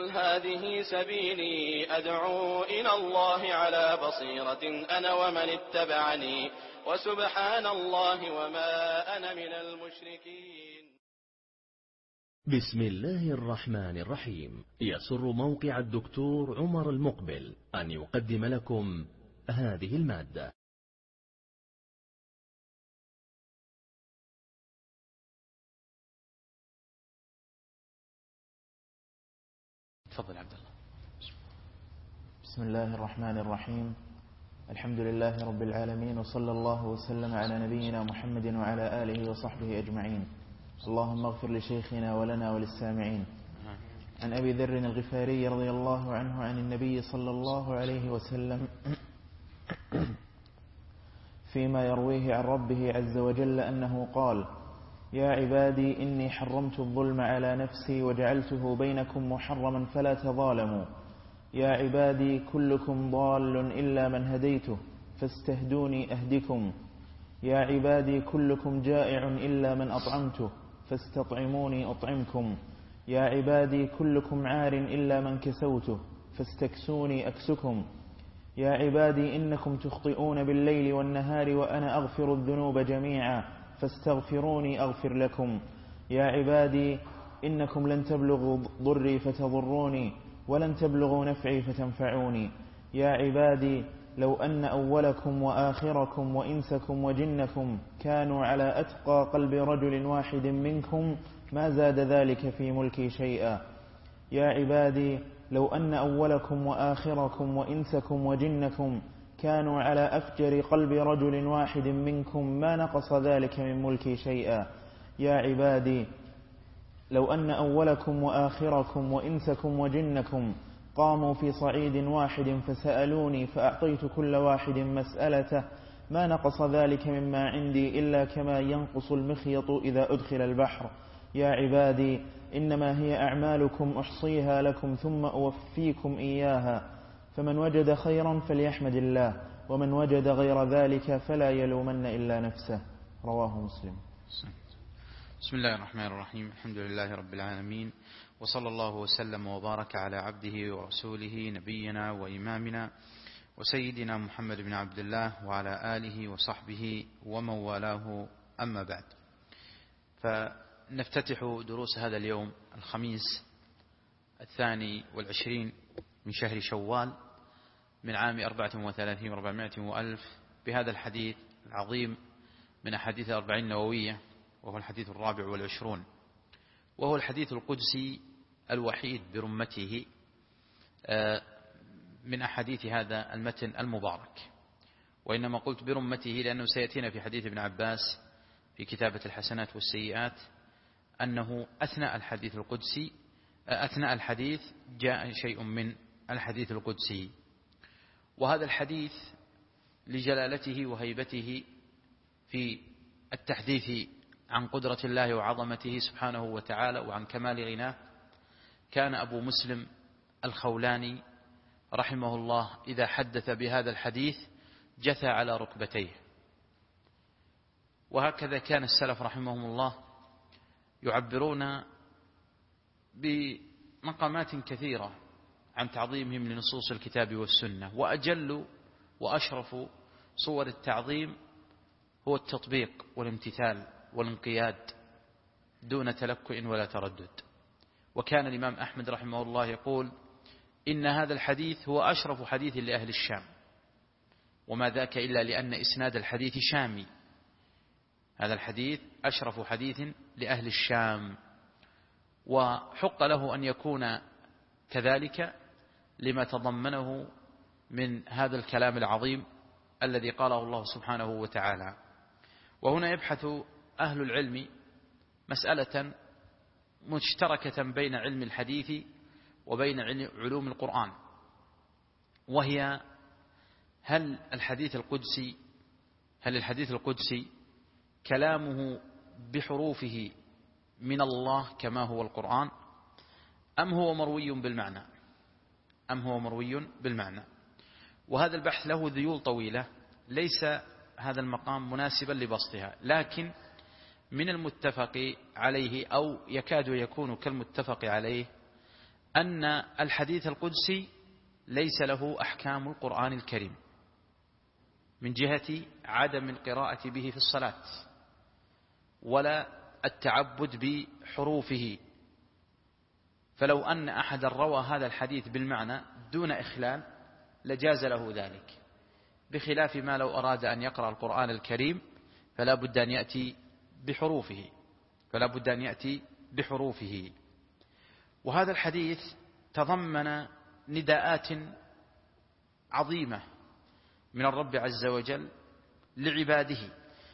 قل هذه سبيلي أدعو إلى الله على بصيرة أنا ومن اتبعني وسبحان الله وما أنا من المشركين. بسم الله الرحمن الرحيم. يسر موقع الدكتور عمر المقبل أن يقدم لكم هذه المادة. تفضل عبد الله. بسم الله الرحمن الرحيم. الحمد لله رب العالمين، وصلى الله وسلم على نبينا محمد وعلى آله وصحبه أجمعين. اللهم اغفر لشيخنا ولنا وللسامعين. عن أبي ذر الغفاري رضي الله عنه عن النبي صلى الله عليه وسلم فيما يرويه عن ربه عز وجل أنه قال: يا عبادي إني حرمت الظلم على نفسي وجعلته بينكم محرما فلا تظالموا. يا عبادي كلكم ضال إلا من هديته فاستهدوني أهدكم. يا عبادي كلكم جائع إلا من أطعمته فاستطعموني أطعمكم. يا عبادي كلكم عار إلا من كسوته فاستكسوني أكسكم. يا عبادي إنكم تخطئون بالليل والنهار وأنا أغفر الذنوب جميعا فاستغفروني أغفر لكم. يا عبادي إنكم لن تبلغوا ضري فتضروني ولن تبلغوا نفعي فتنفعوني. يا عبادي لو أن أولكم وآخركم وإنسكم وجنكم كانوا على أتقى قلب رجل واحد منكم ما زاد ذلك في ملكي شيئا. يا عبادي لو أن أولكم وآخركم وإنسكم وجنكم كانوا على أفجر قلب رجل واحد منكم ما نقص ذلك من ملكي شيئا. يا عبادي لو أن أولكم وآخركم وإنسكم وجنكم قاموا في صعيد واحد فسألوني فأعطيت كل واحد مسألته ما نقص ذلك مما عندي إلا كما ينقص المخيط إذا أدخل البحر. يا عبادي إنما هي أعمالكم أحصيها لكم ثم أوفيكم إياها، فمن وجد خيرا فليحمد الله، ومن وجد غير ذلك فلا يلومن إلا نفسه. رواه مسلم. بسم الله الرحمن الرحيم. الحمد لله رب العالمين، وصلى الله وسلم وبارك على عبده ورسوله نبينا وإمامنا وسيدنا محمد بن عبد الله وعلى آله وصحبه ومن والاه، أما بعد. فنفتتح دروس هذا اليوم الخميس 22 من شهر شوال من عام 34 و400 وألف بهذا الحديث العظيم من أحاديث 40 النووية، وهو الحديث 24، وهو الحديث القدسي الوحيد برمته من أحاديث هذا المتن المبارك. وإنما قلت برمته لأنه سيأتينا في حديث ابن عباس في كتابة الحسنات والسيئات أنه أثناء الحديث جاء شيء من الحديث القدسي. وهذا الحديث لجلالته وهيبته في التحديث عن قدرة الله وعظمته سبحانه وتعالى وعن كمال غناه، كان أبو مسلم الخولاني رحمه الله إذا حدث بهذا الحديث جثى على ركبتيه. وهكذا كان السلف رحمهم الله يعبرون بمقامات كثيرة عن تعظيمهم لنصوص الكتاب والسنة. وأجل وأشرف صور التعظيم هو التطبيق والامتثال والانقياد دون تلكؤ ولا تردد. وكان الإمام أحمد رحمه الله يقول: إن هذا الحديث هو أشرف حديث لأهل الشام، وما ذاك إلا لأن إسناد الحديث شامي. هذا الحديث أشرف حديث لأهل الشام، وحق له أن يكون كذلك لما تضمنه من هذا الكلام العظيم الذي قاله الله سبحانه وتعالى. وهنا يبحث أهل العلم مسألة مشتركة بين علم الحديث وبين علوم القرآن، وهي هل الحديث القدسي كلامه بحروفه من الله كما هو القرآن، أم هو مروي بالمعنى. وهذا البحث له ذيول طويلة، ليس هذا المقام مناسبا لبسطها، لكن من المتفق عليه أو يكاد يكون كالمتفق عليه أن الحديث القدسي ليس له أحكام القرآن الكريم من جهة عدم القراءة به في الصلاة ولا التعبد بحروفه، فلو أن أحدا روى هذا الحديث بالمعنى دون إخلال لجاز له ذلك، بخلاف ما لو أراد أن يقرأ القرآن الكريم فلا بد أن يأتي بحروفه. وهذا الحديث تضمن نداءات عظيمة من الرب عز وجل لعباده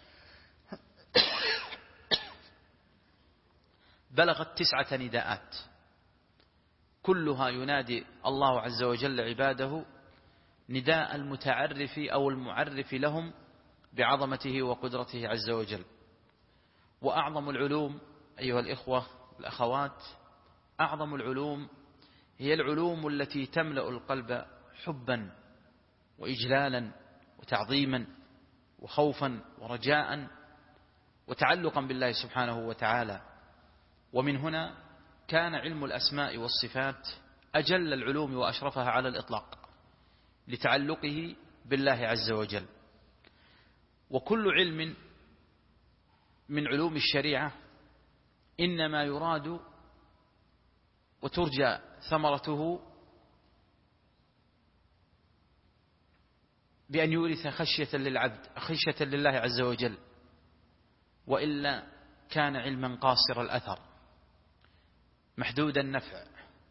بلغت 9 نداءات، كلها ينادي الله عز وجل عباده نداء المتعرف أو المعرف لهم بعظمته وقدرته عز وجل. وأعظم العلوم أيها الإخوة والأخوات، أعظم العلوم هي العلوم التي تملأ القلب حبا وإجلالا وتعظيما وخوفا ورجاء وتعلقا بالله سبحانه وتعالى. ومن هنا كان علم الأسماء والصفات أجل العلوم وأشرفها على الإطلاق لتعلقه بالله عز وجل. وكل علم من علوم الشريعة إنما يراد وترجى ثمرته بأن يورث خشية للعبد، خشية لله عز وجل، وإلا كان علما قاصر الأثر محدود النفع.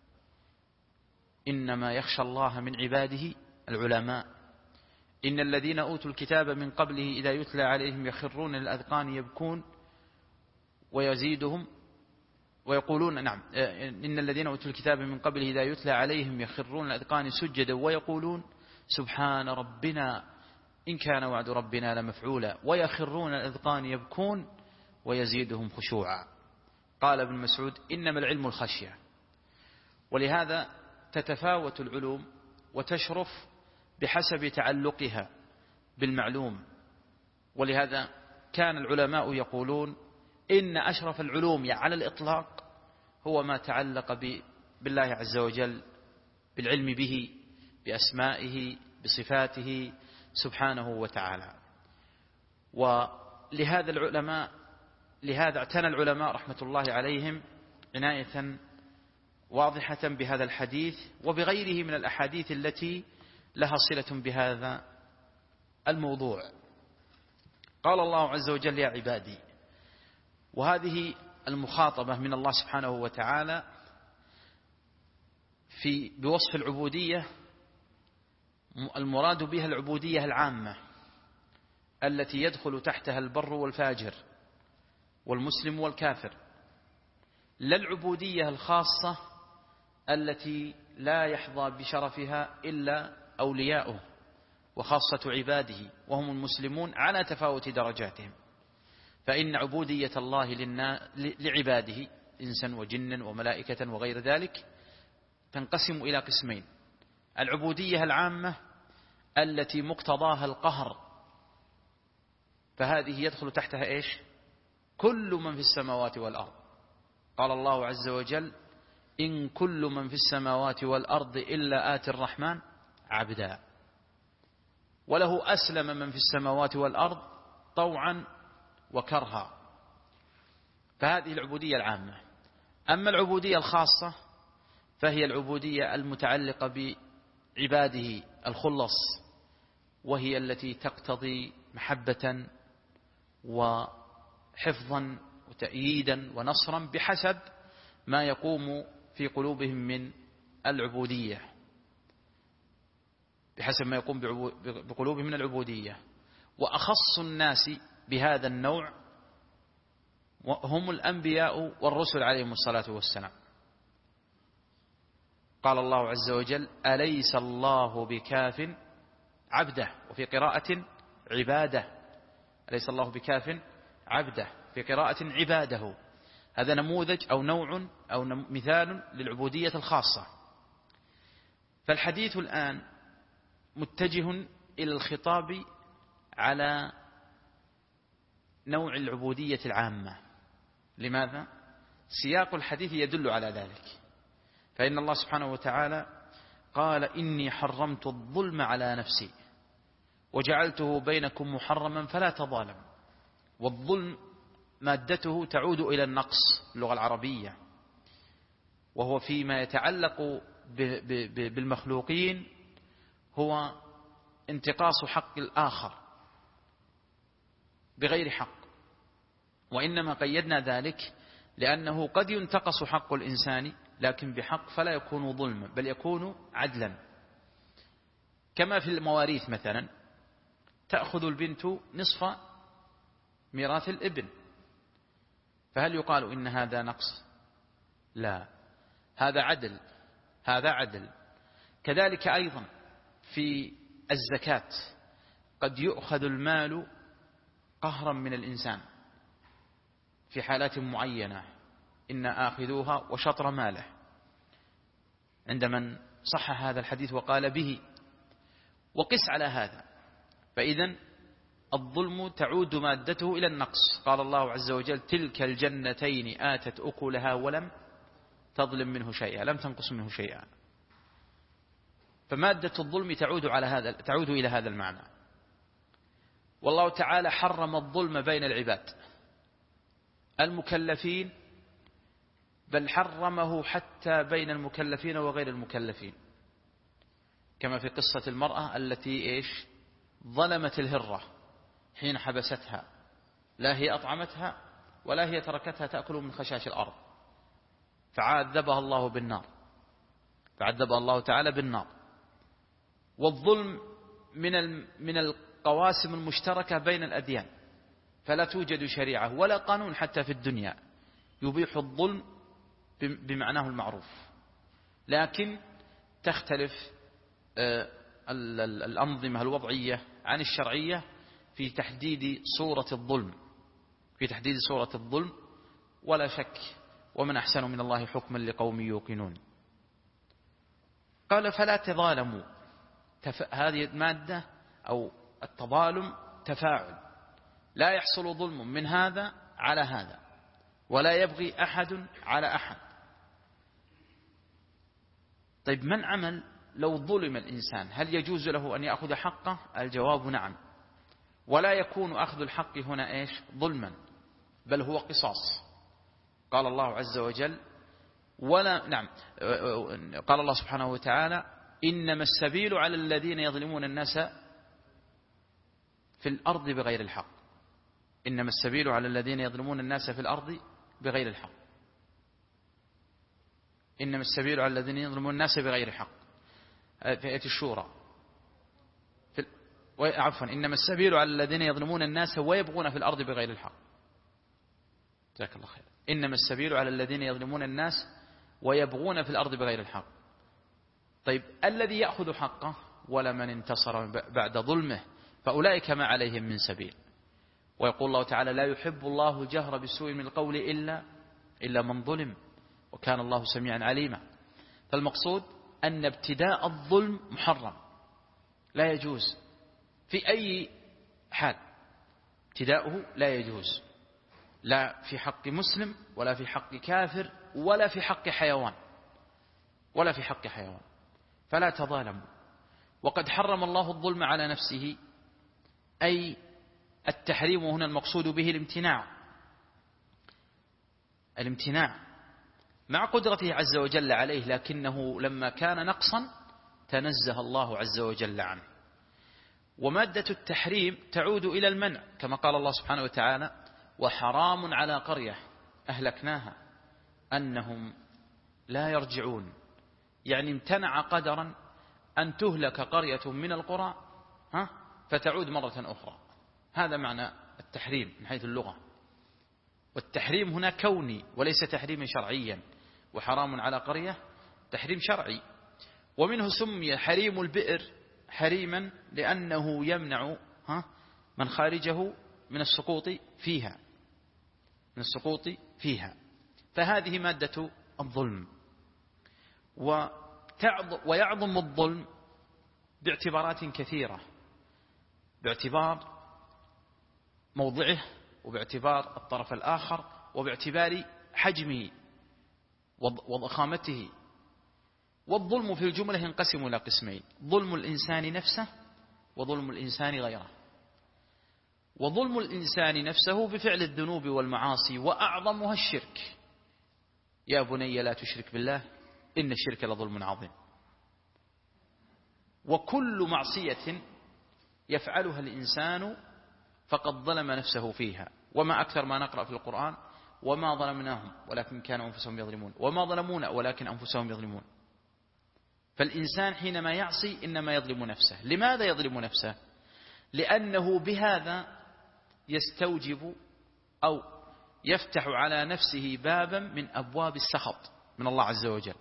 إنما يخشى الله من عباده العلماء. إن الذين أوتوا الكتاب من قبله إذا يتلى عليهم يخرون للأذقان يبكون ويزيدهم ويقولون نعم إن الذين أوتوا الكتاب من قبله إذا يتلى عليهم يخرون للأذقان سجدا ويقولون سبحان ربنا إن كان وعد ربنا لمفعولا ويخرون للأذقان يبكون ويزيدهم خشوعا. قال ابن مسعود إنما العلم الخشية. ولهذا تتفاوت العلوم وتشرف بحسب تعلقها بالمعلوم. ولهذا كان العلماء يقولون إن أشرف العلوم على الإطلاق هو ما تعلق بالله عز وجل، بالعلم به، بأسمائه، بصفاته سبحانه وتعالى. لهذا اعتنى العلماء رحمة الله عليهم عناية واضحة بهذا الحديث وبغيره من الأحاديث التي لها صلة بهذا الموضوع. قال الله عز وجل يا عبادي، وهذه المخاطبة من الله سبحانه وتعالى بوصف العبودية المراد بها العبودية العامة التي يدخل تحتها البر والفاجر والمسلم والكافر، لا العبودية الخاصة التي لا يحظى بشرفها إلا أولياؤه وخاصة عباده وهم المسلمون على تفاوت درجاتهم. فإن عبودية الله لعباده إنسا وجنا وملائكة وغير ذلك تنقسم إلى قسمين: العبودية العامة التي مقتضاها القهر، فهذه يدخل تحتها إيش؟ كل من في السماوات والأرض. قال الله عز وجل إن كل من في السماوات والأرض إلا آتي الرحمن عبدا، وله أسلم من في السماوات والأرض طوعا وكرها. فهذه العبودية العامة. أما العبودية الخاصة فهي العبودية المتعلقة بعباده الخلص، وهي التي تقتضي محبة وحفظا وتأييدا ونصرا بحسب ما يقوم في قلوبهم من العبودية، بحسب ما يقوم بقلوبهم من العبودية. وأخص الناس بهذا النوع هم الأنبياء والرسل عليهم الصلاة والسلام. قال الله عز وجل أليس الله بكاف عبده، وفي قراءة عباده، أليس الله بكاف عبده، في قراءة عباده. هذا نموذج أو نوع أو مثال للعبودية الخاصة. فالحديث الآن متجه إلى الخطاب على نوع العبودية العامة. لماذا؟ سياق الحديث يدل على ذلك. فإن الله سبحانه وتعالى قال إني حرمت الظلم على نفسي وجعلته بينكم محرما فلا تظالموا. والظلم مادته تعود إلى النقص باللغة العربية، وهو فيما يتعلق بالمخلوقين هو انتقاص حق الآخر بغير حق. وإنما قيدنا ذلك لأنه قد ينتقص حق الإنسان لكن بحق فلا يكون ظلما بل يكون عدلا. كما في المواريث مثلا تأخذ البنت نصف ميراث الابن، فهل يقال إن هذا نقص؟ لا، هذا عدل، هذا عدل. كذلك أيضا في الزكاة قد يؤخذ المال قهرا من الإنسان في حالات معينة، إن آخذوها وشطر ماله، عند من صح هذا الحديث وقال به. وقس على هذا، فإذن الظلم تعود مادته إلى النقص. قال الله عز وجل تلك الجنتين آتت أكلها ولم تظلم منه شيئا، لم تنقص منه شيئا. فمادة الظلم تعود إلى هذا المعنى. والله تعالى حرم الظلم بين العباد المكلفين، بل حرمه حتى بين المكلفين وغير المكلفين، كما في قصة المرأة التي ظلمت الهرة حين حبستها، لا هي أطعمتها ولا هي تركتها تأكل من خشاش الأرض، فعذبها الله بالنار، فعذبها الله تعالى بالنار. والظلم من القواسم المشتركة بين الأديان، فلا توجد شريعة ولا قانون حتى في الدنيا يبيح الظلم بمعناه المعروف، لكن تختلف الأنظمة الوضعية عن الشرعية في تحديد صورة الظلم، ولا شك ومن أحسن من الله حكما لقوم يوقنون. قال فلا تظالموا. هذه المادة أو التظالم تفاعل، لا يحصل ظلم من هذا على هذا، ولا يبغي أحد على أحد. طيب من عمل لو ظلم الإنسان هل يجوز له أن يأخذ حقه؟ الجواب نعم، ولا يكون أخذ الحق هنا ظلما، بل هو قصاص. قال الله عز وجل قال الله سبحانه وتعالى إنما السبيل على الذين يظلمون الناس في الأرض بغير الحق. إنما السبيل على الذين يظلمون الناس في الأرض بغير الحق. إنما السبيل على الذين يظلمون الناس بغير حق في آية الشورى. إنما السبيل على الذين يظلمون الناس ويبغون في الأرض بغير الحق. جزاك الله خير. إنما السبيل على الذين يظلمون الناس ويبغون في الأرض بغير الحق. طيب الذي يأخذ حقه ولا من انتصر بعد ظلمه فأولئك ما عليهم من سبيل. ويقول الله تعالى لا يحب الله الجهر بالسوء من القول إلا من ظلم وكان الله سميعا عليما. فالمقصود أن ابتداء الظلم محرم، لا يجوز في أي حال، ابتداؤه لا يجوز، لا في حق مسلم ولا في حق كافر ولا في حق حيوان، فلا تظالموا. وقد حرم الله الظلم على نفسه، أي التحريم هنا المقصود به الامتناع مع قدرته عز وجل عليه، لكنه لما كان نقصا تنزه الله عز وجل عنه. ومادة التحريم تعود إلى المنع، كما قال الله سبحانه وتعالى وحرام على قرية أهلكناها أنهم لا يرجعون، يعني امتنع قدرا أن تهلك قرية من القرى فتعود مرة أخرى. هذا معنى التحريم من حيث اللغة. والتحريم هنا كوني وليس تحريما شرعيا، وحرام على قرية تحريم شرعي. ومنه سمي حريم البئر حريما لأنه يمنع من خارجه من السقوط فيها. فهذه مادة الظلم. ويعظم الظلم باعتبارات كثيرة، باعتبار موضعه وباعتبار الطرف الآخر وباعتبار حجمه وضخامته والظلم في الجملة ينقسم إلى قسمين: ظلم الإنسان نفسه وظلم الإنسان غيره. وظلم الإنسان نفسه بفعل الذنوب والمعاصي، وأعظمها الشرك. يا بني لا تشرك بالله إن الشرك لظلم عظيم. وكل معصية يفعلها الإنسان فقد ظلم نفسه فيها. وما أكثر ما نقرأ في القرآن: وما ظلمناهم ولكن كانوا أنفسهم يظلمون، وما ظلمونا ولكن أنفسهم يظلمون. فالإنسان حينما يعصي إنما يظلم نفسه. لماذا يظلم نفسه؟ لأنه بهذا يستوجب أو يفتح على نفسه بابا من أبواب السخط من الله عز وجل.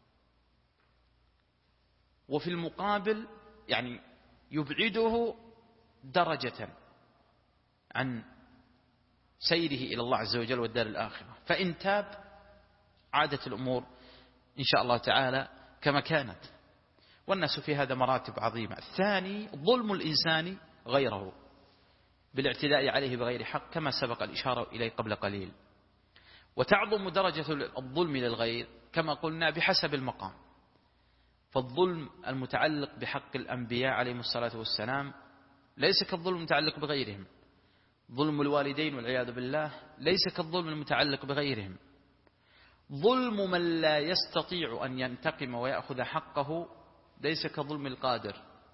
وفي المقابل يعني يبعده درجة عن سيره إلى الله عز وجل والدار الآخرة. فإن تاب عادت الأمور إن شاء الله تعالى كما كانت. والناس في هذا مراتب عظيمة. الثاني ظلم الإنسان غيره بالاعتداء عليه بغير حق، كما سبق الإشارة إليه قبل قليل. وتعظم درجة الظلم للغير كما قلنا بحسب المقام. فالظلم المتعلق بحق الأنبياء عليهم الصلاة والسلام ليس كالظلم المتعلق بغيرهم. ظلم الوالدين والعياذ بالله ليس كالظلم المتعلق بغيرهم. ظلم من لا يستطيع أن ينتقم ويأخذ حقه ليس كظلم القادر.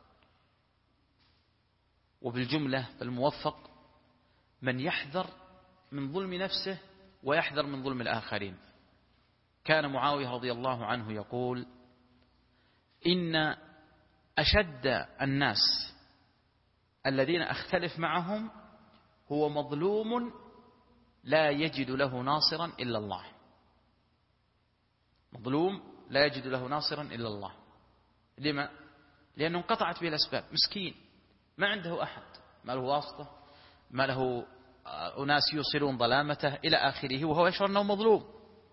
وبالجملة فالموفق من يحذر من ظلم نفسه ويحذر من ظلم الآخرين. كان معاوية رضي الله عنه يقول: إن أشد الناس الذين أختلف معهم هو مظلوم لا يجد له ناصرا إلا الله. مظلوم لا يجد له ناصرا إلا الله. لما؟ لأنه انقطعت به الأسباب. مسكين ما عنده أحد، ما له واسطة، ما له أناس يوصلون ظلامته إلى آخره، وهو يشعر أنه مظلوم،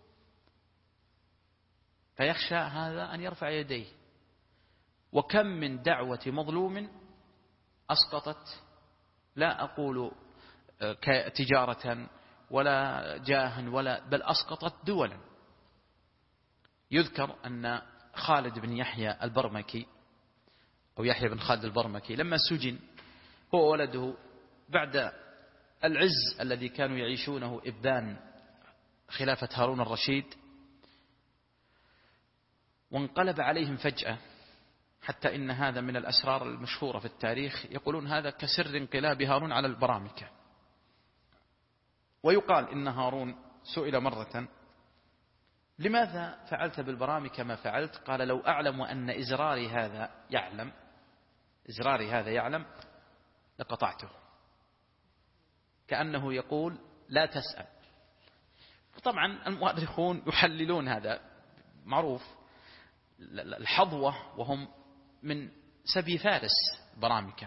فيخشى هذا أن يرفع يديه. وكم من دعوة مظلوم أسقطت، لا أقول تجارة ولا جاها بل أسقطت دولا. يذكر أن خالد بن يحيى البرمكي أو يحيى بن خالد البرمكي لما سجن هو وولده بعد العز الذي كانوا يعيشونه إبان خلافة هارون الرشيد، وانقلب عليهم فجأة، حتى إن هذا من الأسرار المشهورة في التاريخ، يقولون هذا كسر انقلاب هارون على البرامكة. ويقال إن هارون سئل مرة: لماذا فعلت بالبرامكة ما فعلت؟ قال: لو أعلم أن إزراري هذا يعلم لقطعته. كأنه يقول: لا تسأل. طبعا المؤرخون يحللون هذا، معروف الحظوة وهم من سبي فارس برامكة،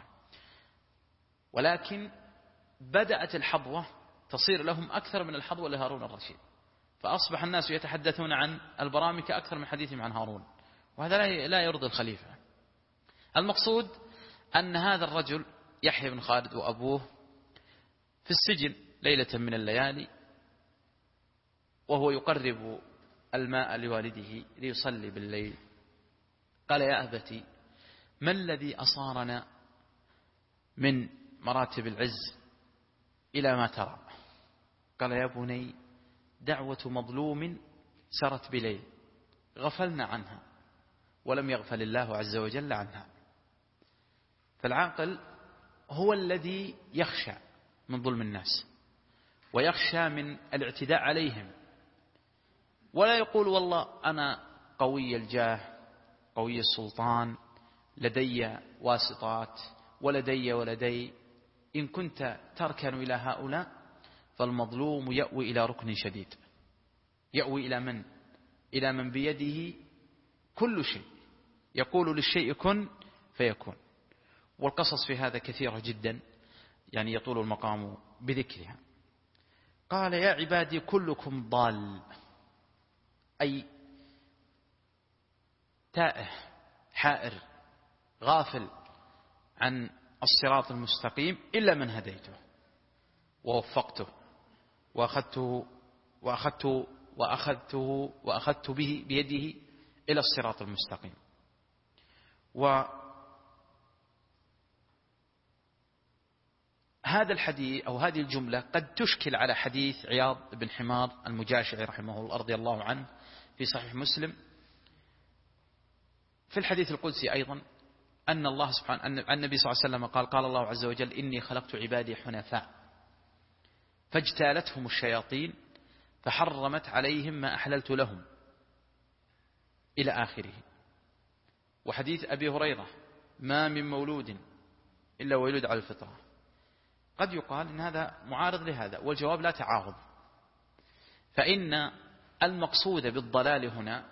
ولكن بدأت الحظوة تصير لهم أكثر من الحظوة لهارون الرشيد، فأصبح الناس يتحدثون عن البرامكة أكثر من حديثهم عن هارون، وهذا لا يرضي الخليفة. المقصود أن هذا الرجل يحيى بن خالد وأبوه في السجن ليلة من الليالي، وهو يقرب الماء لوالده ليصلي بالليل. قال: يا أبتي، ما الذي أصارنا من مراتب العز إلى ما ترى؟ قال: يا بني، دعوة مظلوم سرت بليل غفلنا عنها ولم يغفل الله عز وجل عنها. فالعاقل هو الذي يخشى من ظلم الناس ويخشى من الاعتداء عليهم، ولا يقول: والله أنا قوي الجاه قوي السلطان، لدي واسطات ولدي. إن كنت تركن إلى هؤلاء فالمظلوم يأوي إلى ركن شديد. يأوي إلى من؟ إلى من بيده كل شيء، يقول للشيء كن فيكون. والقصص في هذا كثيرة جدا، يعني يطول المقام بذكرها. قال: يا عبادي كلكم ضال، أي تائه حائر غافل عن الصراط المستقيم إلا من هديته ووفقته وأخذته به بيده إلى الصراط المستقيم. وهذا الحديث أو هذه الجملة قد تشكل على حديث عياض بن حمار المجاشعي رحمه الله رضي الله عنه في صحيح مسلم في الحديث القدسي أيضا أن الله سبحانه أن النبي صلى الله عليه وسلم قال الله عز وجل إني خلقت عبادي حنفاء فاجتالتهم الشياطين فحرمت عليهم ما أحللت لهم إلى آخره. وحديث أبي هريرة ما من مولود إلا ويولد على الفطرة. قد يقال إن هذا معارض لهذا، والجواب لا تعارض، فإن المقصود بالضلال هنا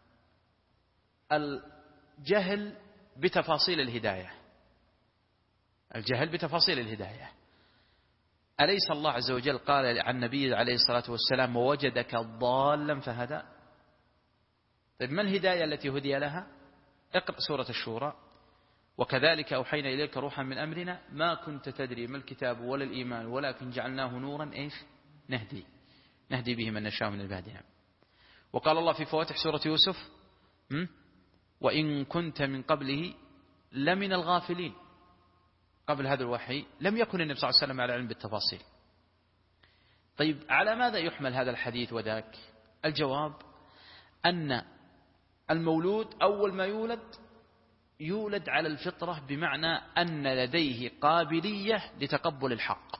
الجهل بتفاصيل الهداية. الجهل بتفاصيل الهداية. أليس الله عز وجل قال عن النبي عليه الصلاة والسلام ووجدك ضالا فهدى؟ طيب ما الهداية التي هدي لها؟ اقرأ سورة الشورى وكذلك أوحينا إليك روحا من أمرنا ما كنت تدري ما الكتاب ولا الإيمان ولكن جعلناه نورا إيش نهدي به من نشاء من عبادنا. وقال الله في فواتح سورة يوسف وإن كنت من قبله لمن الغافلين. قبل هذا الوحي لم يكن النبي صلى الله عليه وسلم على علم بالتفاصيل. طيب على ماذا يحمل هذا الحديث وذاك؟ الجواب أن المولود أول ما يولد على الفطرة، بمعنى أن لديه قابلية لتقبل الحق،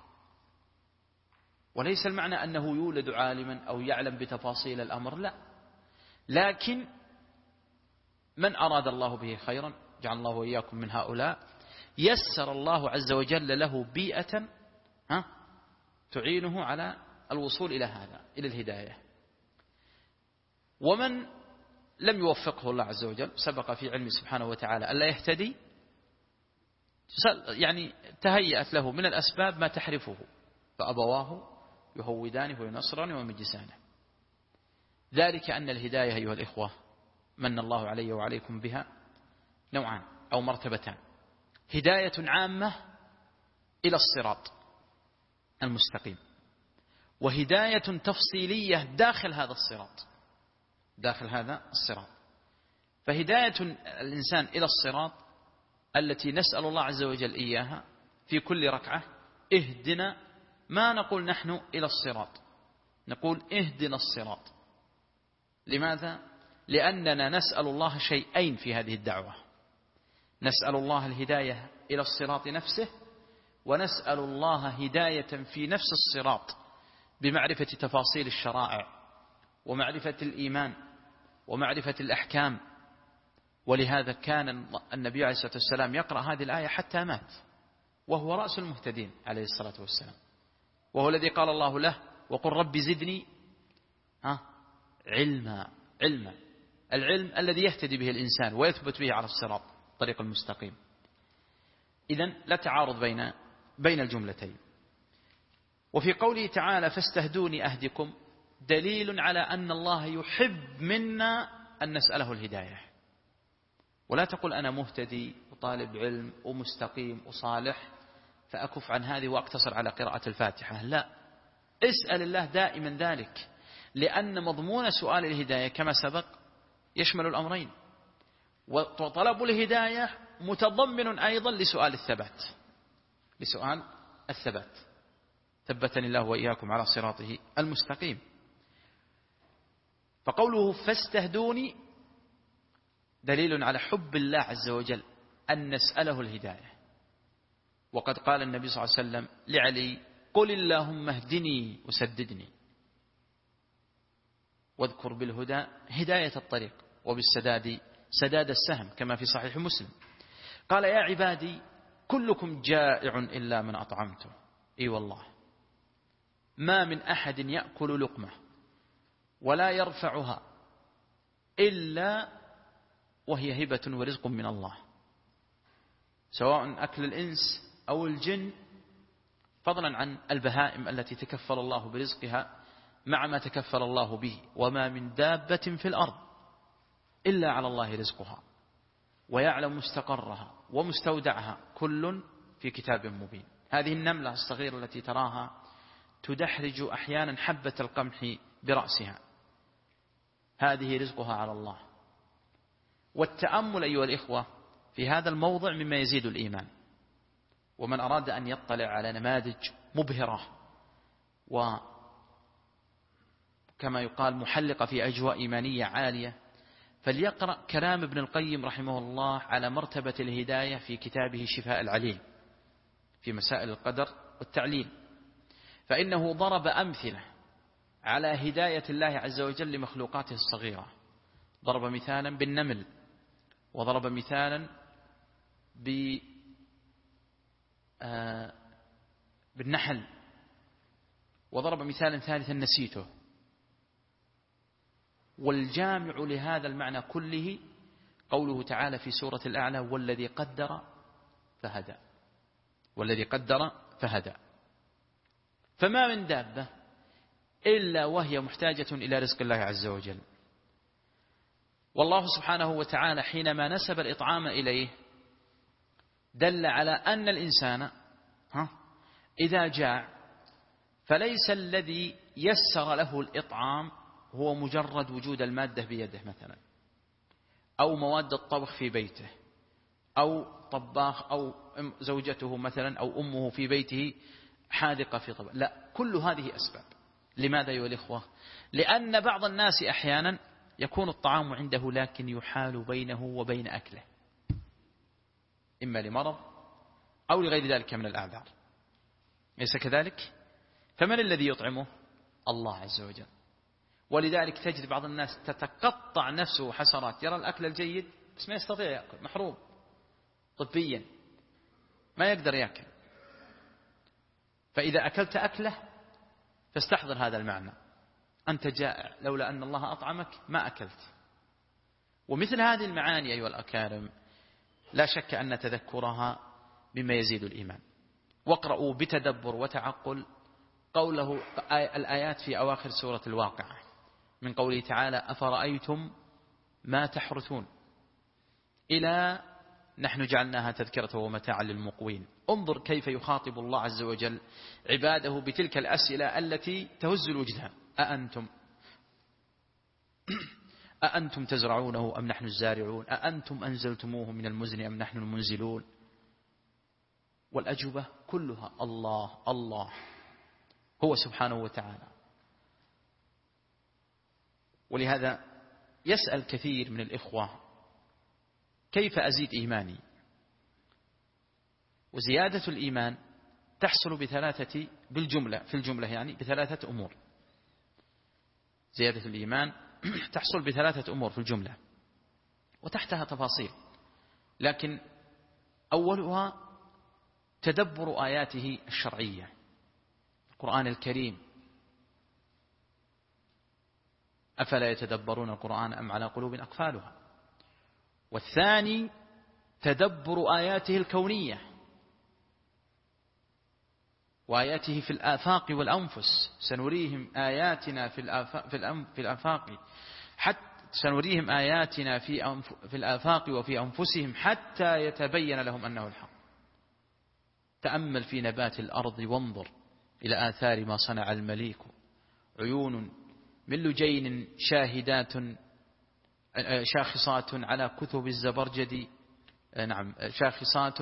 وليس المعنى أنه يولد عالما أو يعلم بتفاصيل الأمر، لا، لكن من أراد الله به خيرا جعل الله وإياكم من هؤلاء يسر الله عز وجل له بيئة تعينه على الوصول إلى هذا، إلى الهداية. ومن لم يوفقه الله عز وجل سبق في علمه سبحانه وتعالى ألا يهتدي، يعني تهيأت له من الأسباب ما تحرفه، فأبواه يهودانه وينصرانه ويمجسانه. ذلك أن الهداية أيها الإخوة من الله علي وعليكم بها نوعان أو مرتبتان: هداية عامة إلى الصراط المستقيم، وهداية تفصيلية داخل هذا الصراط. فهداية الإنسان إلى الصراط التي نسأل الله عز وجل إياها في كل ركعة اهدنا، ما نقول نحن إلى الصراط، نقول اهدنا الصراط. لماذا؟ لأننا نسأل الله شيئين في هذه الدعوة: نسأل الله الهداية إلى الصراط نفسه، ونسأل الله هداية في نفس الصراط بمعرفة تفاصيل الشرائع ومعرفة الإيمان ومعرفة الأحكام. ولهذا كان النبي عليه الصلاة والسلام يقرأ هذه الآية حتى مات وهو رأس المهتدين عليه الصلاة والسلام، وهو الذي قال الله له وقل رب زدني علما. العلم الذي يهتدي به الإنسان ويثبت به على الصراط الطريق المستقيم. إذن لا تعارض بين الجملتين. وفي قوله تعالى فاستهدوني أهدكم دليل على أن الله يحب منا أن نسأله الهداية. ولا تقول أنا مهتدي وطالب علم ومستقيم وصالح فأكف عن هذه وأقتصر على قراءة الفاتحة، لا، اسأل الله دائما ذلك، لأن مضمون سؤال الهداية كما سبق يشمل الأمرين، وطلب الهداية متضمن أيضا لسؤال الثبات. ثبتني الله وإياكم على صراطه المستقيم. فقوله فاستهدوني دليل على حب الله عز وجل أن نسأله الهداية. وقد قال النبي صلى الله عليه وسلم لعلي قل اللهم اهدني وسددني، واذكر بالهدى هداية الطريق وبالسداد سداد السهم كما في صحيح مسلم. قال يا عبادي كلكم جائع إلا من أطعمته. إي والله ما من أحد يأكل لقمة ولا يرفعها إلا وهي هبة ورزق من الله، سواء أكل الإنس أو الجن، فضلا عن البهائم التي تكفل الله برزقها مع ما تكفل الله به. وما من دابة في الأرض إلا على الله رزقها ويعلم مستقرها ومستودعها كل في كتاب مبين. هذه النملة الصغيرة التي تراها تدحرج أحيانا حبة القمح برأسها، هذه رزقها على الله، والتأمل أيها الإخوة في هذا الموضع مما يزيد الإيمان. ومن أراد أن يطلع على نماذج مبهرة وكما يقال محلقة في أجواء إيمانية عالية فليقرأ كلام ابن القيم رحمه الله على مرتبة الهداية في كتابه شفاء العليل في مسائل القدر والتعليل، فإنه ضرب أمثلة على هداية الله عز وجل لمخلوقاته الصغيرة. ضرب مثالا بالنمل، وضرب مثالا بالنحل، وضرب مثالا ثالثا نسيته. والجامع لهذا المعنى كله قوله تعالى في سورة الأعلى: والذي قدر فهدى. والذي قدر فهدى. فما من دابة إلا وهي محتاجة إلى رزق الله عز وجل. والله سبحانه وتعالى حينما نسب الإطعام إليه دل على أن الإنسان إذا جاع فليس الذي يسر له الإطعام هو مجرد وجود المادة بيده مثلا، أو مواد الطبخ في بيته، أو طباخ، أو زوجته مثلا، أو أمه في بيته حاذقة في طبخ. لا، كل هذه أسباب. لماذا أيها الإخوة؟ لأن بعض الناس أحيانا يكون الطعام عنده لكن يحال بينه وبين أكله، إما لمرض أو لغير ذلك من الأعذار. ليس كذلك؟ فمن الذي يطعمه؟ الله عز وجل. ولذلك تجد بعض الناس تتقطع نفسه حسرات، يرى الأكل الجيد بس ما يستطيع يأكل، محروم طبيا ما يقدر يأكل. فإذا أكلت أكله فاستحضر هذا المعنى: أنت جائع، لولا أن الله أطعمك ما أكلت. ومثل هذه المعاني أيها الأكارم لا شك أن تذكرها مما يزيد الإيمان. واقرأوا بتدبر وتعقل قوله الآيات في أواخر سورة الواقعة من قوله تعالى: أفرأيتم ما تحرثون، إلى نحن جعلناها تذكرة ومتاعا للمقوين. انظر كيف يخاطب الله عز وجل عباده بتلك الأسئلة التي تهز الوجدان: أأنتم تزرعونه أم نحن الزارعون، أأنتم أنزلتموه من المزن أم نحن المنزلون. والأجوبة كلها الله الله، هو سبحانه وتعالى. ولهذا يسأل كثير من الإخوة: كيف أزيد إيماني؟ وزيادة الإيمان تحصل بثلاثة، في الجملة يعني بثلاثة أمور. زيادة الإيمان تحصل بثلاثة أمور في الجملة، وتحتها تفاصيل، لكن أولها تدبر آياته الشرعية، القرآن الكريم. أفلا يتدبرون القرآن أم على قلوب أقفالها. والثاني تدبر آياته الكونية وآياته في الآفاق والأنفس. سنريهم آياتنا في الآفاق سنريهم آياتنا في الآفاق وفي أنفسهم حتى يتبين لهم أنه الحق. تأمل في نبات الأرض وانظر إلى آثار ما صنع المليك. عيون من لجين شاخصات على كثب الزبرجد، نعم شاخصات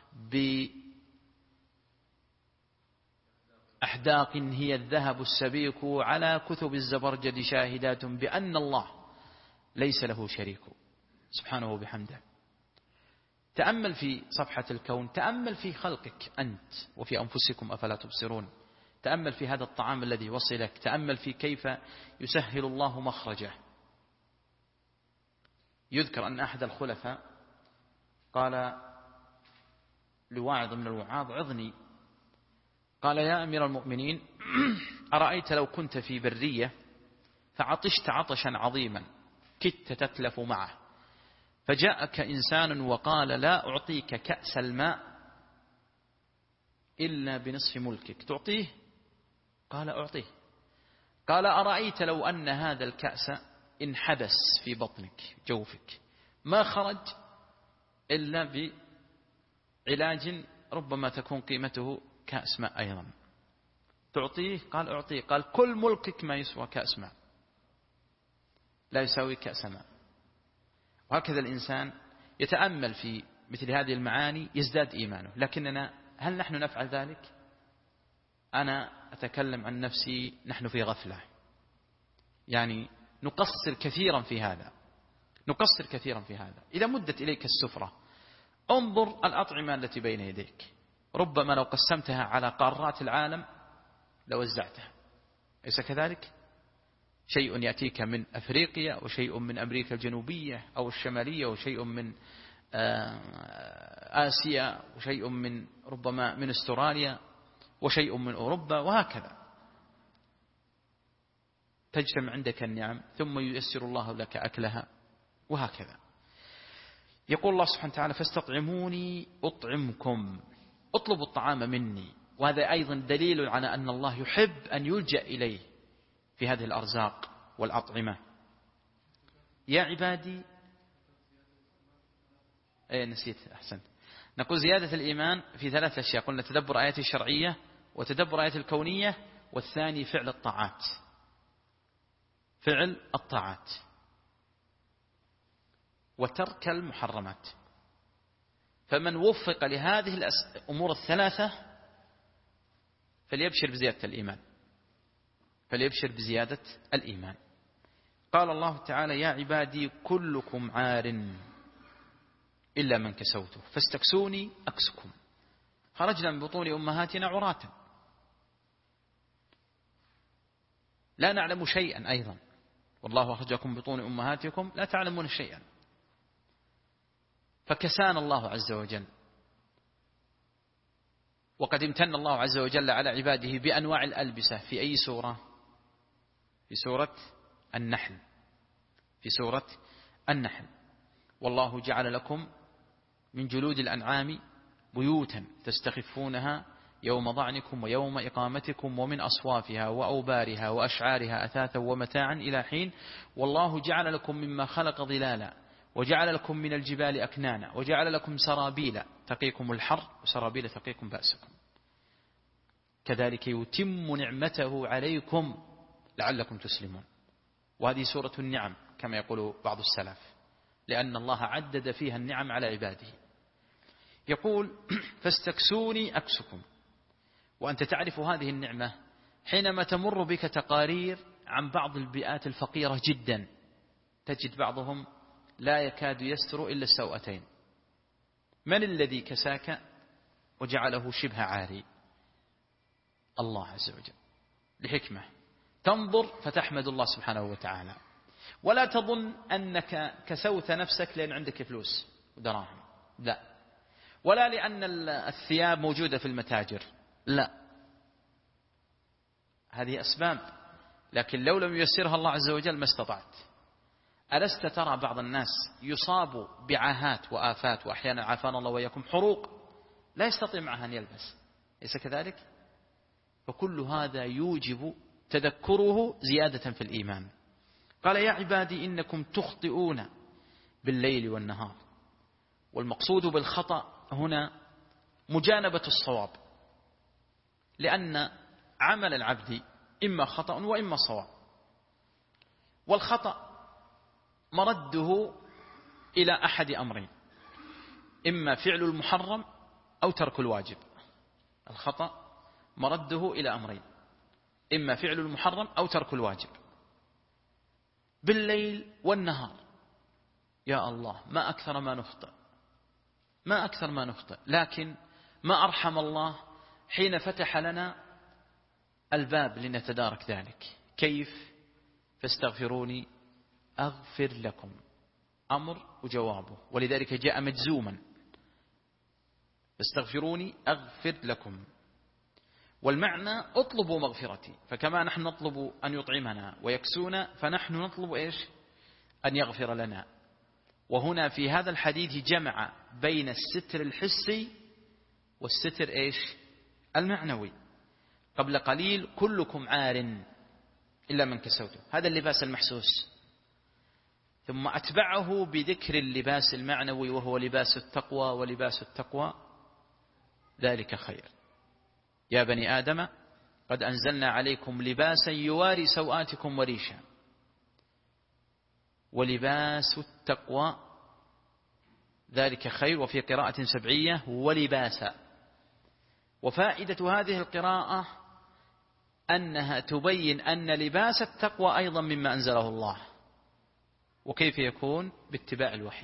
بأحداق هي الذهب السبيك، على كثب الزبرجد شاهدات بأن الله ليس له شريك سبحانه وبحمده. تأمل في صفحة الكون، تأمل في خلقك أنت وفي أنفسكم أفلا تبصرون. تأمل في هذا الطعام الذي وصلك، تأمل في كيف يسهل الله مخرجه. يذكر أن أحد الخلفاء قال لواعظ من الوعاظ: عظني. قال: يا أمير المؤمنين، أرأيت لو كنت في برية فعطشت عطشا عظيما كدت تتلف معه، فجاءك إنسان وقال: لا أعطيك كأس الماء إلا بنصف ملكك، تعطيه؟ قال: أعطيه. قال: أرأيت لو أن هذا الكأس انحبس في بطنك جوفك ما خرج إلا بعلاج ربما تكون قيمته كأس ماء أيضا، تعطيه؟ قال: أعطيه. قال: كل ملكك ما يسوى كأس ماء، لا يساوي كأس ماء. وهكذا الإنسان يتأمل في مثل هذه المعاني يزداد إيمانه. لكننا هل نحن نفعل ذلك؟ أنا أتكلم عن نفسي، نحن في غفلة، يعني نقصر كثيرا في هذا، نقصر كثيرا في هذا. إذا مدت إليك السفرة انظر الأطعمة التي بين يديك، ربما لو قسمتها على قارات العالم لوزعتها، أليس كذلك؟ شيء يأتيك من أفريقيا وشيء من أمريكا الجنوبية أو الشمالية وشيء من آسيا وشيء من ربما من أستراليا وشيء من أوروبا، وهكذا تجتمع عندك النعم ثم ييسر الله لك أكلها، وهكذا. يقول الله سبحانه وتعالى فاستطعموني أطعمكم، اطلبوا الطعام مني. وهذا أيضا دليل على أن الله يحب أن يلجأ إليه في هذه الأرزاق والأطعمة. يا عبادي نسيت، أحسنت. نقول زيادة الإيمان في 3 أشياء، قلنا تدبر آيات الشرعية وتدبر آيات الكونية، والثاني فعل الطاعات، فعل الطاعات وترك المحرمات. فمن وفق لهذه الأمور الثلاثة فليبشر بزيادة الإيمان، فليبشر بزيادة الإيمان. قال الله تعالى يا عبادي كلكم عار إلا من كسوته فاستكسوني أكسكم. خرجنا من بطون أمهاتنا عراة لا نعلم شيئا أيضا، والله أخرجكم من بطون أمهاتكم لا تعلمون شيئا، فكسانا الله عز وجل. وقد امتن الله عز وجل على عباده بأنواع الألبسة في أي سورة؟ في سورة النحل، في سورة النحل. والله جعل لكم من جلود الأنعام بيوتا تستخفونها يوم ضعنكم ويوم إقامتكم ومن أصوافها وأوبارها وأشعارها أثاثا ومتاعا إلى حين. والله جعل لكم مما خلق ظلالا وجعل لكم من الجبال أكنانا وجعل لكم سرابيل تقيكم الحر وسرابيل تقيكم بأسكم كذلك يتم نعمته عليكم لعلكم تسلمون. وهذه سورة النعم كما يقول بعض السلف، لأن الله عدد فيها النعم على عباده. يقول فاستكسوني أكسكم. وأنت تعرف هذه النعمة حينما تمر بك تقارير عن بعض البيئات الفقيرة جدا، تجد بعضهم لا يكاد يستر إلا السوأتين. من الذي كساك وجعله شبه عاري؟ الله عز وجل، لحكمة. تنظر فتحمد الله سبحانه وتعالى، ولا تظن أنك كسوت نفسك لأن عندك فلوس ودراهم، لا، ولا لأن الثياب موجودة في المتاجر، لا، هذه أسباب، لكن لو لم ييسرها الله عز وجل ما استطعت. ألست ترى بعض الناس يصاب بعاهات وآفات وأحيانا عافانا الله وإياكم حروق لا يستطيع معها أن يلبس، ليس كذلك؟ فكل هذا يوجب تذكره زيادة في الإيمان. قال يا عبادي إنكم تخطئون بالليل والنهار. والمقصود بالخطأ هنا مجانبة الصواب، لأن عمل العبد إما خطأ وإما صواب، والخطأ مرده إلى أحد أمرين، إما فعل المحرم أو ترك الواجب. الخطأ مرده إلى أمرين، إما فعل المحرم أو ترك الواجب. بالليل والنهار يا الله ما أكثر ما نخطئ، ما أكثر ما نخطئ، لكن ما أرحم الله حين فتح لنا الباب لنتدارك ذلك. كيف؟ فاستغفروني أغفر لكم، أمر وجوابه، ولذلك جاء مجزوما، فاستغفروني أغفر لكم. والمعنى اطلبوا مغفرتي، فكما نحن نطلب أن يطعمنا ويكسونا فنحن نطلب إيش؟ أن يغفر لنا. وهنا في هذا الحديث جمع بين الستر الحسي والستر إيش؟ المعنوي. قبل قليل كلكم عار إلا من كسوته، هذا اللباس المحسوس، ثم أتبعه بذكر اللباس المعنوي وهو لباس التقوى، ولباس التقوى ذلك خير. يا بني آدم قد أنزلنا عليكم لباسا يواري سوآتكم وريشا، ولباس التقوى ذلك خير، وفي قراءة سبعية ولباسا. وفائدة هذه القراءة أنها تبين أن لباس التقوى أيضا مما أنزله الله. وكيف يكون؟ باتباع الوحي،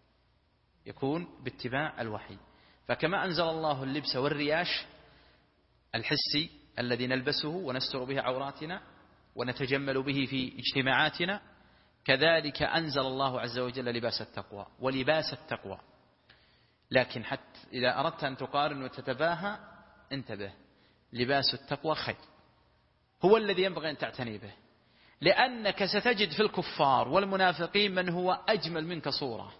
يكون باتباع الوحي. فكما أنزل الله اللبس والرياش الحسي الذي نلبسه ونستر به عوراتنا ونتجمل به في اجتماعاتنا، كذلك أنزل الله عز وجل لباس التقوى ولباس التقوى. لكن حتى إذا أردت أن تقارن وتتباهى انتبه، لباس التقوى خير، هو الذي ينبغي أن تعتني به، لأنك ستجد في الكفار والمنافقين من هو أجمل منك صورة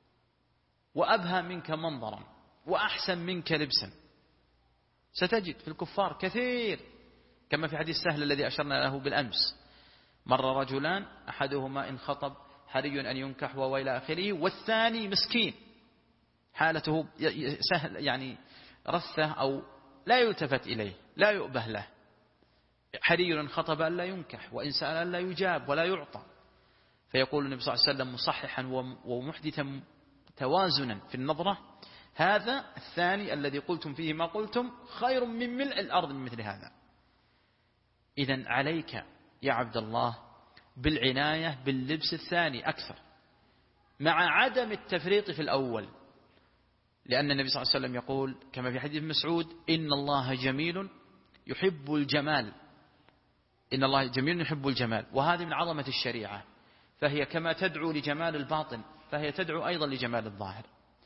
وأبهى منك منظرا وأحسن منك لبسا. ستجد في الكفار كثير، كما في حديث سهل الذي أشرنا له بالأمس، مر رجلان أحدهما إن خطب حري أن ينكح وإلى آخره، والثاني مسكين حالته سهل يعني رثة أو لا يلتفت إليه لا يؤبه له، حري خطب أن لا ينكح وإن سأل أن لا يجاب ولا يعطى. فيقول النبي صلى الله عليه وسلم مصححا ومحدثا توازنا في النظرة: هذا الثاني الذي قلتم فيه ما قلتم خير من ملء الأرض من مثل هذا. إذن عليك يا عبد الله بالعناية باللبس الثاني أكثر، مع عدم التفريط في الأول، لأن النبي صلى الله عليه وسلم يقول كما في حديث مسعود: إن الله جميل يحب الجمال، إن الله جميل يحب الجمال. وهذه من عظمة الشريعة، فهي كما تدعو لجمال الباطن فهي تدعو أيضا لجمال الظاهر.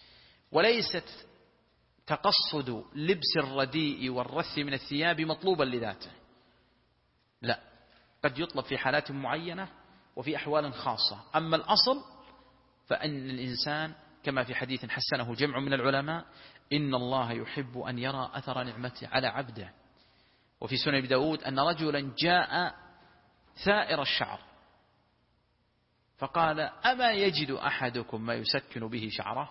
وليست تقصد لبس الرديء والرث من الثياب مطلوبا لذاته، لا، قد يطلب في حالات معينة وفي أحوال خاصة. أما الأصل فإن الإنسان كما في حديث حسنه جمع من العلماء: إن الله يحب أن يرى أثر نعمته على عبده. وفي سنن أبي داود أن رجلا جاء ثائر الشعر فقال: أما يجد أحدكم ما يسكن به شعره؟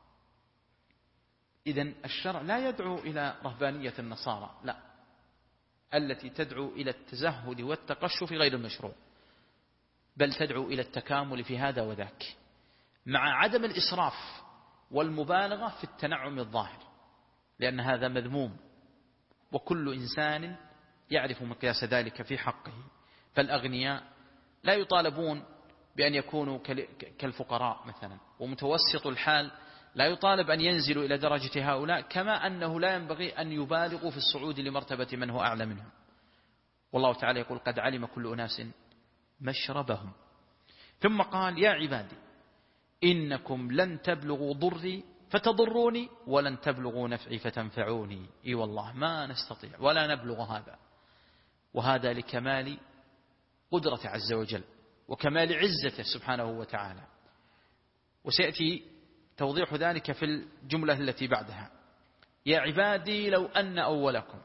إذن الشرع لا يدعو إلى رهبانية النصارى، لا، التي تدعو إلى التزهد والتقشف غير المشروع، بل تدعو إلى التكامل في هذا وذاك، مع عدم الإسراف والمبالغة في التنعم الظاهر، لأن هذا مذموم، وكل إنسان يعرف مقياس ذلك في حقه. فالأغنياء لا يطالبون بأن يكونوا كالفقراء مثلا، ومتوسط الحال لا يطالب أن ينزلوا إلى درجة هؤلاء، كما أنه لا ينبغي أن يبالغوا في الصعود لمرتبة من هو أعلى منهم. والله تعالى يقول: قد علم كل أناس مشربهم. ثم قال: يا عبادي إنكم لن تبلغوا ضري فتضروني ولن تبلغوا نفعي فتنفعوني. إي والله ما نستطيع ولا نبلغ هذا، وهذا لكمال قدرة عز وجل وكمال عزته سبحانه وتعالى. وسيأتي توضيح ذلك في الجملة التي بعدها: يا عبادي لو أن أولكم.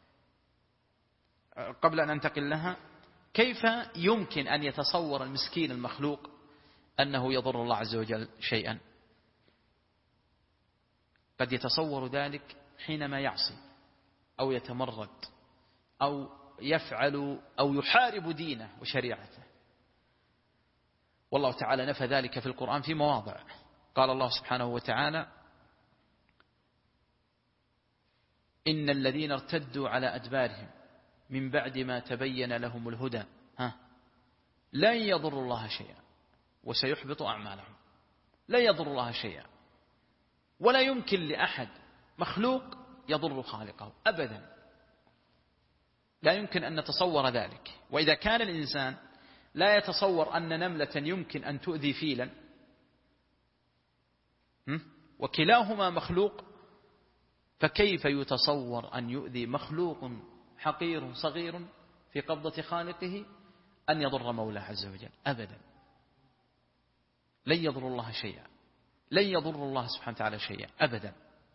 قبل أن أنتقل لها، كيف يمكن أن يتصور المسكين المخلوق أنه يضر الله عز وجل شيئا؟ قد يتصور ذلك حينما يعصي أو يتمرد أو يفعل أو يحارب دينه وشريعته. والله تعالى نفى ذلك في القرآن في مواضع. قال الله سبحانه وتعالى: إن الذين ارتدوا على أدبارهم من بعد ما تبين لهم الهدى لن يضروا الله شيئا وسيحبط أعمالهم. لا يضر الله شيئا، ولا يمكن لأحد مخلوق يضر خالقه أبدا، لا يمكن أن نتصور ذلك. وإذا كان الإنسان لا يتصور أن نملة يمكن أن تؤذي فيلا، وكلاهما مخلوق، فكيف يتصور أن يؤذي مخلوق حقير صغير في قبضة خالقه أن يضر مولاه عز وجل؟ أبدا، لن يضر الله شيئا، لن يضر الله سبحانه وتعالى شيئا أبدا.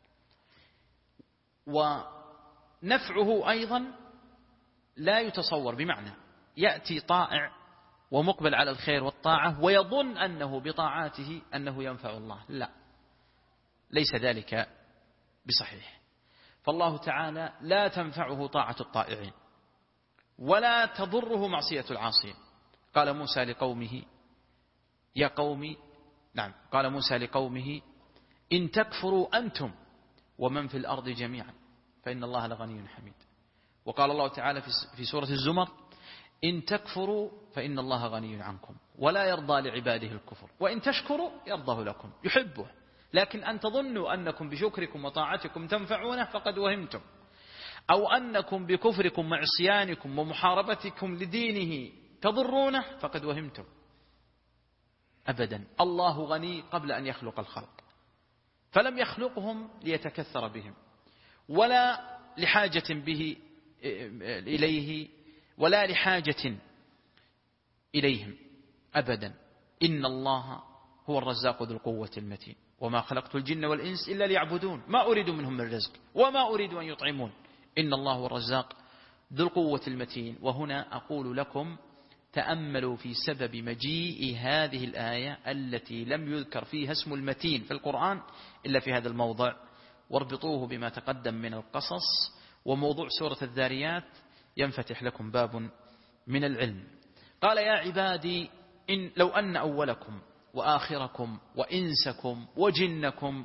ونفعه أيضا لا يتصور، بمعنى يأتي طائع ومقبل على الخير والطاعة ويظن أنه بطاعاته أنه ينفع الله، لا، ليس ذلك بصحيح. فالله تعالى لا تنفعه طاعة الطائعين ولا تضره معصية العاصين. قال موسى لقومه: يا قوم، نعم، قال موسى لقومه: إن تكفروا أنتم ومن في الأرض جميعا فإن الله لغني حميد. وقال الله تعالى في سورة الزمر إن تكفروا فإن الله غني عنكم ولا يرضى لعباده الكفر وإن تشكروا يرضه لكم يحبه، لكن أن تظنوا أنكم بشكركم وطاعتكم تنفعونه فقد وهمتم، أو أنكم بكفركم وعصيانكم ومحاربتكم لدينه تضرونه فقد وهمتم. أبدا، الله غني قبل أن يخلق الخلق، فلم يخلقهم ليتكثر بهم ولا لحاجة به إليه ولا لحاجة إليهم أبدا. إن الله هو الرزاق ذو القوة المتين وما خلقت الجن والإنس إلا ليعبدون ما أريد منهم من رزق وما أريد أن يطعمون إن الله هو الرزاق ذو القوة المتين. وهنا أقول لكم تأملوا في سبب مجيء هذه الآية التي لم يذكر فيها اسم المتين في القرآن إلا في هذا الموضع، واربطوه بما تقدم من القصص وموضوع سورة الذاريات ينفتح لكم باب من العلم. قال يا عبادي إن لو أن أولكم وآخركم وإنسكم وجنكم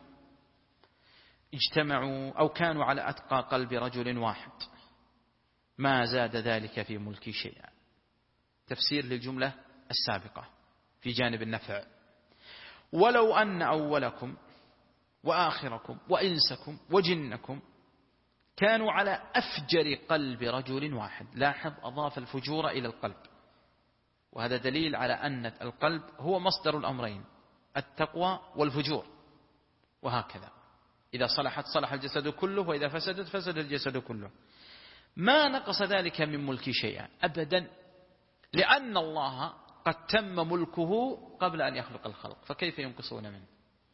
اجتمعوا أو كانوا على أتقى قلب رجل واحد ما زاد ذلك في ملكي شيئا. تفسير للجملة السابقة في جانب النفع. ولو أن أولكم وآخركم وإنسكم وجنكم كانوا على أفجر قلب رجل واحد. لاحظ أضاف الفجور إلى القلب، وهذا دليل على أن القلب هو مصدر الأمرين التقوى والفجور، وهكذا إذا صلحت صلح الجسد كله وإذا فسدت فسد الجسد كله. ما نقص ذلك من ملك شيئا أبدا، لأن الله قد تم ملكه قبل أن يخلق الخلق، فكيف ينقصون منه؟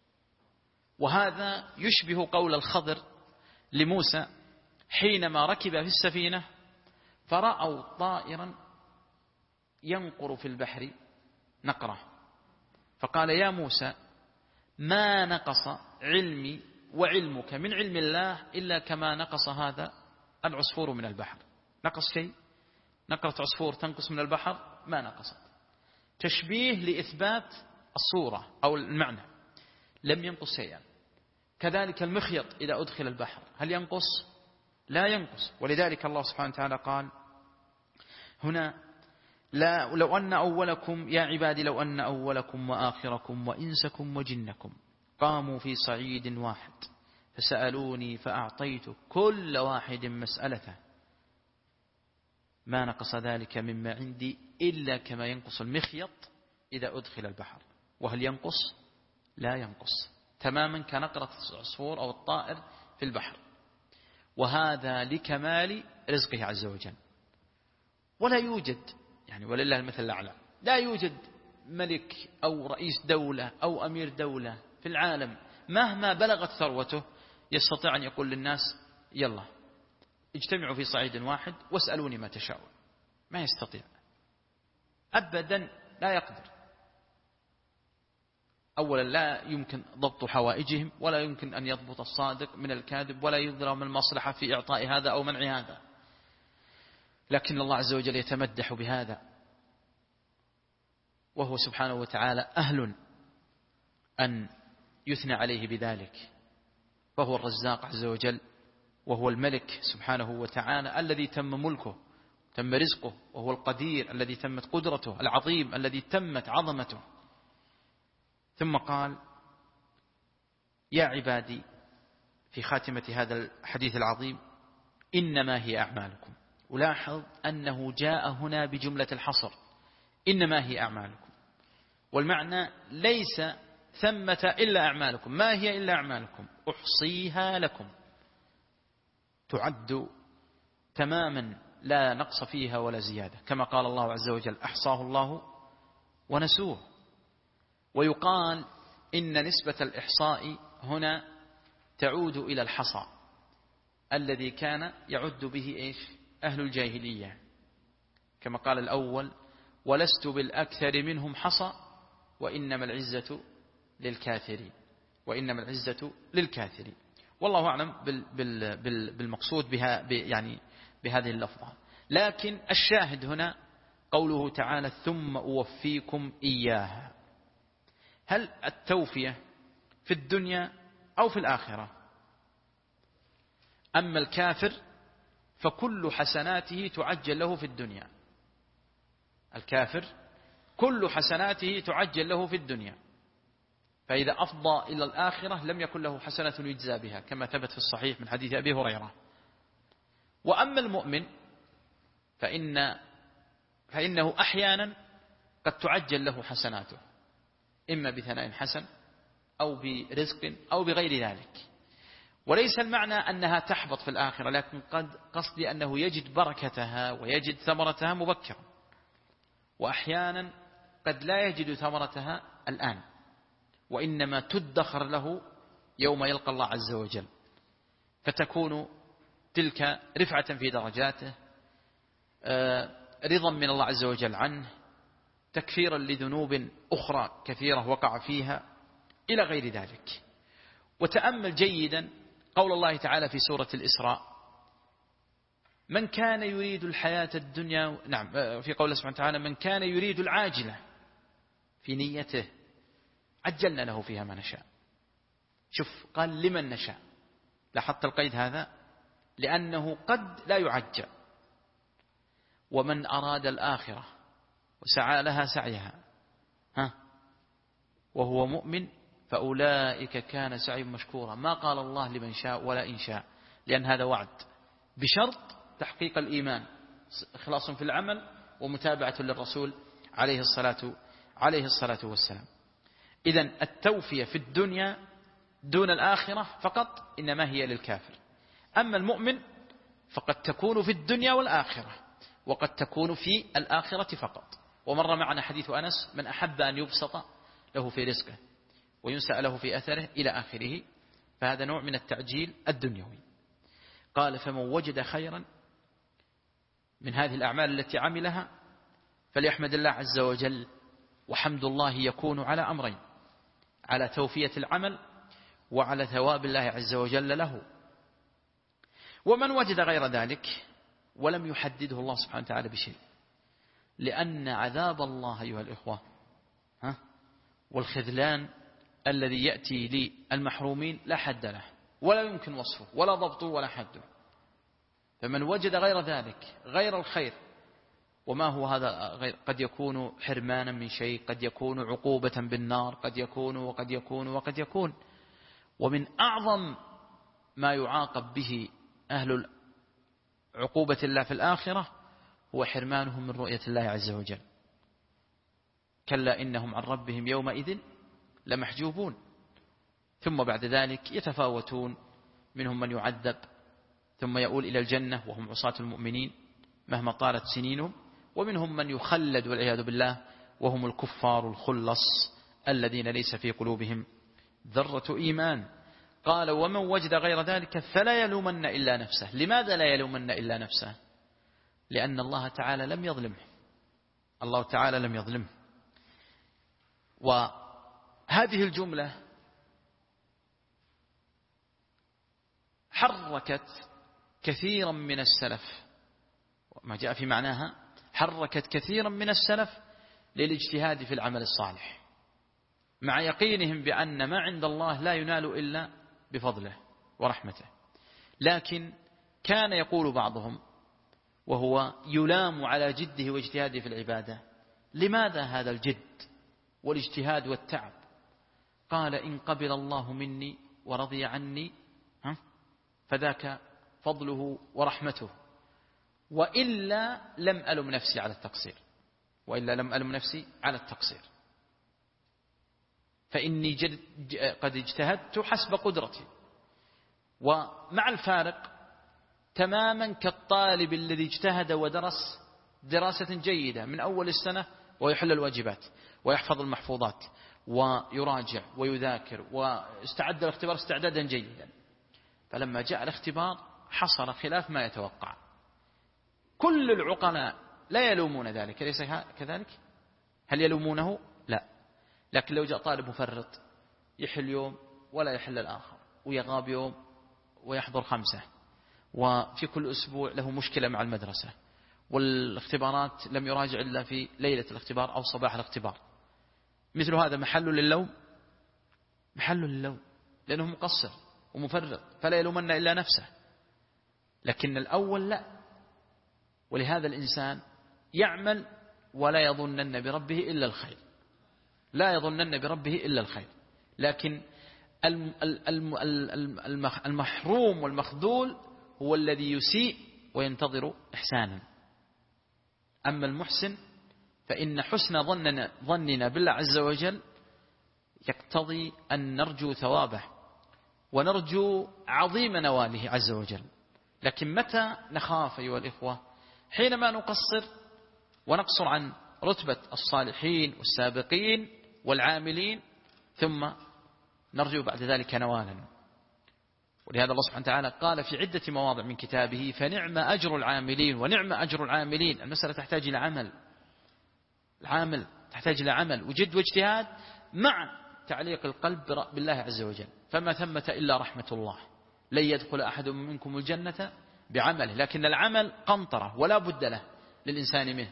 وهذا يشبه قول الخضر لموسى حينما ركب في السفينة فرأوا طائرا ينقر في البحر نقرة، فقال يا موسى ما نقص علمي وعلمك من علم الله إلا كما نقص هذا العصفور من البحر. نقص شيء؟ نقرة عصفور تنقص من البحر؟ ما نقصت. تشبيه لإثبات الصورة أو المعنى، لم ينقص شيئا. كذلك المخيط إذا أدخل البحر هل ينقص؟ لا ينقص. ولذلك الله سبحانه وتعالى قال هنا لو أن أولكم يا عبادي لو أن أولكم وآخركم وإنسكم وجنكم قاموا في صعيد واحد فسألوني فأعطيت كل واحد مسألته ما نقص ذلك مما عندي إلا كما ينقص المخيط إذا أدخل البحر. وهل ينقص؟ لا ينقص تماما كنقرة العصفور أو الطائر في البحر. وهذا لكمال رزقه عز وجل. ولا يوجد ولله المثل الأعلى، لا يوجد ملك أو رئيس دولة أو أمير دولة في العالم مهما بلغت ثروته يستطيع أن يقول للناس يلا اجتمعوا في صعيد واحد واسألوني ما تشاءون. ما يستطيع أبدا، لا يقدر. أولا لا يمكن ضبط حوائجهم، ولا يمكن أن يضبط الصادق من الكاذب، ولا يدرى من المصلحة في إعطاء هذا أو منع هذا. لكن الله عز وجل يتمدح بهذا، وهو سبحانه وتعالى أهل أن يثنى عليه بذلك. فهو الرزاق عز وجل، وهو الملك سبحانه وتعالى الذي تم ملكه تم رزقه، وهو القدير الذي تمت قدرته، العظيم الذي تمت عظمته. ثم قال يا عبادي في خاتمة هذا الحديث العظيم إنما هي أعمالكم. ولاحظ أنه جاء هنا بجملة الحصر، إنما هي أعمالكم، والمعنى ليس ثمة إلا أعمالكم. ما هي إلا أعمالكم؟ أحصيها لكم، تعد تماما لا نقص فيها ولا زيادة، كما قال الله عز وجل أحصاه الله ونسوه. ويقال إن نسبة الإحصاء هنا تعود إلى الحصى الذي كان يعد به أهل الجاهلية، كما قال الأول ولست بالأكثر منهم حصى وإنما العزة للكافرين، وإنما العزة للكافرين. والله أعلم بالمقصود بها بهذه اللفظة. لكن الشاهد هنا قوله تعالى ثم أوفيكم إياها. هل التوفية في الدنيا أو في الآخرة. أما الكافر فكل حسناته تعجل له في الدنيا. الكافر كل حسناته تعجل له في الدنيا، فإذا أفضى إلى الآخرة لم يكن له حسنة يجزى بها، كما ثبت في الصحيح من حديث أبي هريرة. وأما المؤمن فإنه أحيانا قد تعجل له حسناته، إما بثناء حسن أو برزق أو بغير ذلك. وليس المعنى أنها تحبط في الآخرة، لكن قصدي أنه يجد بركتها ويجد ثمرتها مبكرا، وأحيانا قد لا يجد ثمرتها الآن، وإنما تدخر له يوم يلقى الله عز وجل، فتكون تلك رفعة في درجاته، رضا من الله عز وجل عنه، تكفيرا لذنوب أخرى كثيرة وقع فيها، إلى غير ذلك. وتأمل جيدا قول الله تعالى في سورة الإسراء: من كان يريد الحياة الدنيا، نعم، في قول سبحانه وتعالى: من كان يريد العاجلة في نيته عجلنا له فيها ما نشاء. شوف، قال لمن نشاء، لاحظت القيد هذا؟ لأنه قد لا يعجل. ومن أراد الآخرة وسعى لها سعيها وهو مؤمن فأولئك كان سعيهم مشكورا. ما قال الله لمن شاء ولا إن شاء، لأن هذا وعد بشرط تحقيق الإيمان، إخلاص في العمل ومتابعة للرسول عليه الصلاة والسلام. إذن التوفية في الدنيا دون الآخرة فقط إنما هي للكافر. أما المؤمن فقد تكون في الدنيا والآخرة، وقد تكون في الآخرة فقط. ومر معنا حديث أنس: من أحب أن يبسط له في رزقه وينسأ له في أثره إلى آخره، فهذا نوع من التعجيل الدنيوي. قال: فمن وجد خيرا من هذه الأعمال التي عملها فليحمد الله عز وجل. وحمد الله يكون على أمرين: على توفية العمل وعلى ثواب الله عز وجل له. ومن وجد غير ذلك ولم يحدده الله سبحانه وتعالى بشيء، لأن عذاب الله أيها الإخوة والخذلان الذي يأتي للمحرومين لا حد له، ولا يمكن وصفه ولا ضبطه ولا حده. فمن وجد غير ذلك، غير الخير، وما هو هذا غير؟ قد يكون حرمانا من شيء، قد يكون عقوبة بالنار، قد يكون وقد يكون وقد يكون. ومن أعظم ما يعاقب به أهل عقوبة الله في الآخرة هو حرمانهم من رؤية الله عز وجل. كلا إنهم عن ربهم يومئذ لمحجوبون. ثم بعد ذلك يتفاوتون، منهم من يعذب ثم يؤول إلى الجنة وهم عصاة المؤمنين مهما طالت سنينهم، ومنهم من يخلد والعياذ بالله وهم الكفار الخلص الذين ليس في قلوبهم ذرة إيمان. قال: ومن وجد غير ذلك فلا يلومن إلا نفسه. لماذا لا يلومن إلا نفسه؟ لأن الله تعالى لم يظلمه، الله تعالى لم يظلمه. وهذه الجملة حركت كثيرا من السلف، ما جاء في معناها حركت كثيرا من السلف للاجتهاد في العمل الصالح، مع يقينهم بأن ما عند الله لا ينال إلا بفضله ورحمته. لكن كان يقول بعضهم وهو يلام على جده واجتهاده في العبادة: لماذا هذا الجد والاجتهاد والتعب؟ قال: إن قبل الله مني ورضي عني فذاك فضله ورحمته، وإلا لم ألم نفسي على التقصير، فإني قد اجتهدت حسب قدرتي. ومع الفارق تماما كالطالب الذي اجتهد ودرس دراسة جيدة من أول السنة ويحل الواجبات ويحفظ المحفوظات ويراجع ويذاكر واستعد الاختبار استعدادا جيدا، فلما جاء الاختبار حصل خلاف ما يتوقع. كل العقلاء لا يلومون ذلك، ليس كذلك؟ هل يلومونه؟ لا. لكن لو جاء طالب مفرط يحل يوم ولا يحل الآخر، ويغاب يوم ويحضر 5، وفي كل أسبوع له مشكلة مع المدرسة، والاختبارات لم يراجع إلا في ليلة الاختبار أو صباح الاختبار، مثل هذا محل للوم. لأنه مقصر ومفرط فلا يلومن إلا نفسه. لكن الأول لا، ولهذا الإنسان يعمل ولا يظنن بربه إلا الخير، لا يظنن بربه إلا الخير. لكن المحروم والمخذول هو الذي يسيء وينتظر إحسانا. أما المحسن فإن حسن ظننا بالله عز وجل يقتضي أن نرجو ثوابه ونرجو عظيم نواله عز وجل. لكن متى نخاف أيها الإخوة؟ حينما نقصر ونقصر عن رتبة الصالحين والسابقين والعاملين، ثم نرجو بعد ذلك نوالا. ولهذا الله سبحانه وتعالى قال في عدة مواضع من كتابه: فنعم أجر العاملين ونعم أجر العاملين. المسألة تحتاج إلى عمل، العامل تحتاج إلى عمل وجد واجتهاد مع تعليق القلب بالله عز وجل. فما ثمة إلا رحمة الله، لن يدخل أحد منكم الجنة بعمله، لكن العمل قنطرة ولا بد له للإنسان منه،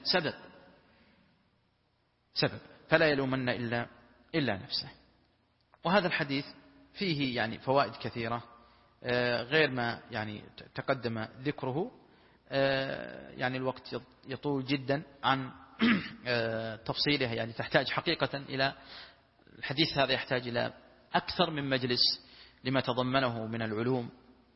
سبب فلا يلومن إلا نفسه. وهذا الحديث فيه يعني فوائد كثيرة غير ما يعني تقدم ذكره. يعني الوقت يطول جدا عن تفصيلها، يعني تحتاج حقيقة إلى الحديث هذا، يحتاج إلى أكثر من مجلس لما تضمنه من العلوم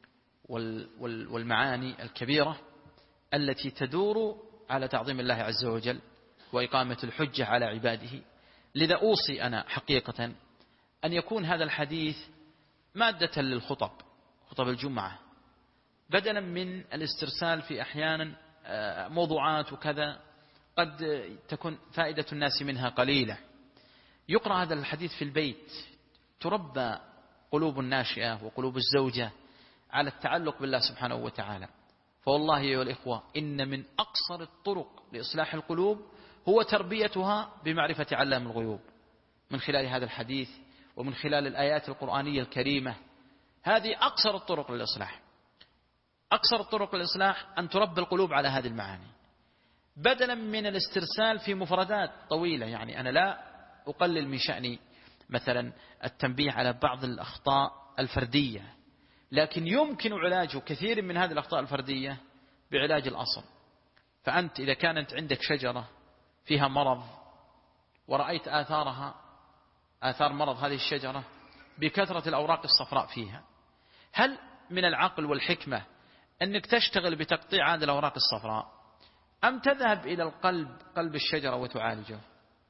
والمعاني الكبيرة التي تدور على تعظيم الله عز وجل وإقامة الحجة على عباده. لذا أوصي أنا حقيقة أن يكون هذا الحديث مادة للخطب، خطب الجمعة، بدلا من الاسترسال في أحيانا موضوعات وكذا قد تكون فائدة الناس منها قليلة. يقرأ هذا الحديث في البيت، تربى قلوب الناشئة وقلوب الزوجة على التعلق بالله سبحانه وتعالى. فوالله يا الإخوة إن من أقصر الطرق لإصلاح القلوب هو تربيتها بمعرفة علام الغيوب، من خلال هذا الحديث ومن خلال الآيات القرآنية الكريمة. هذه أقصر الطرق للإصلاح، أقصر الطرق للإصلاح أن تربى القلوب على هذه المعاني، بدلا من الاسترسال في مفردات طويلة. يعني أنا لا أقلل من شأن مثلا التنبيه على بعض الأخطاء الفردية، لكن يمكن علاج كثير من هذه الأخطاء الفردية بعلاج الأصل. فأنت إذا كانت عندك شجرة فيها مرض ورأيت آثار مرض هذه الشجرة بكثرة الأوراق الصفراء فيها، هل من العقل والحكمة أنك تشتغل بتقطيع هذه الأوراق الصفراء، أم تذهب إلى قلب الشجرة وتعالجه؟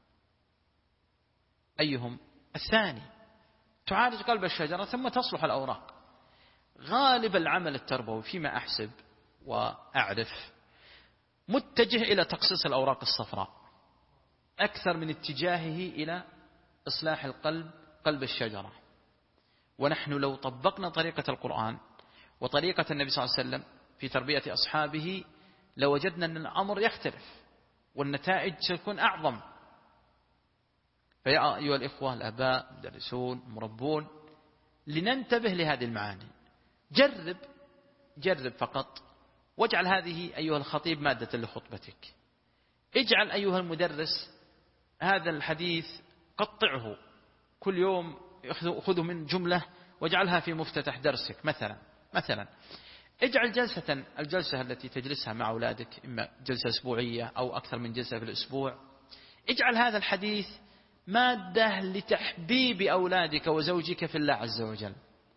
أيهم؟ الثاني، تعالج قلب الشجرة ثم تصلح الأوراق. غالب العمل التربوي فيما أحسب وأعرف متجه إلى تقصيص الأوراق الصفراء أكثر من اتجاهه إلى إصلاح القلب، قلب الشجرة. ونحن لو طبقنا طريقة القرآن وطريقة النبي صلى الله عليه وسلم في تربية أصحابه لوجدنا أن الأمر يختلف والنتائج ستكون أعظم. فيا أيها الإخوة الآباء، مدرسون، مربون، لننتبه لهذه المعاني. جرب فقط، واجعل هذه أيها الخطيب مادة لخطبتك. اجعل أيها المدرس هذا الحديث قطعه كل يوم، خذه من جملة واجعلها في مفتتح درسك. مثلا اجعل الجلسة التي تجلسها مع أولادك، إما جلسة أسبوعية أو أكثر من جلسة في الأسبوع، اجعل هذا الحديث مادة لتحبيب أولادك وزوجك في الله عز وجل.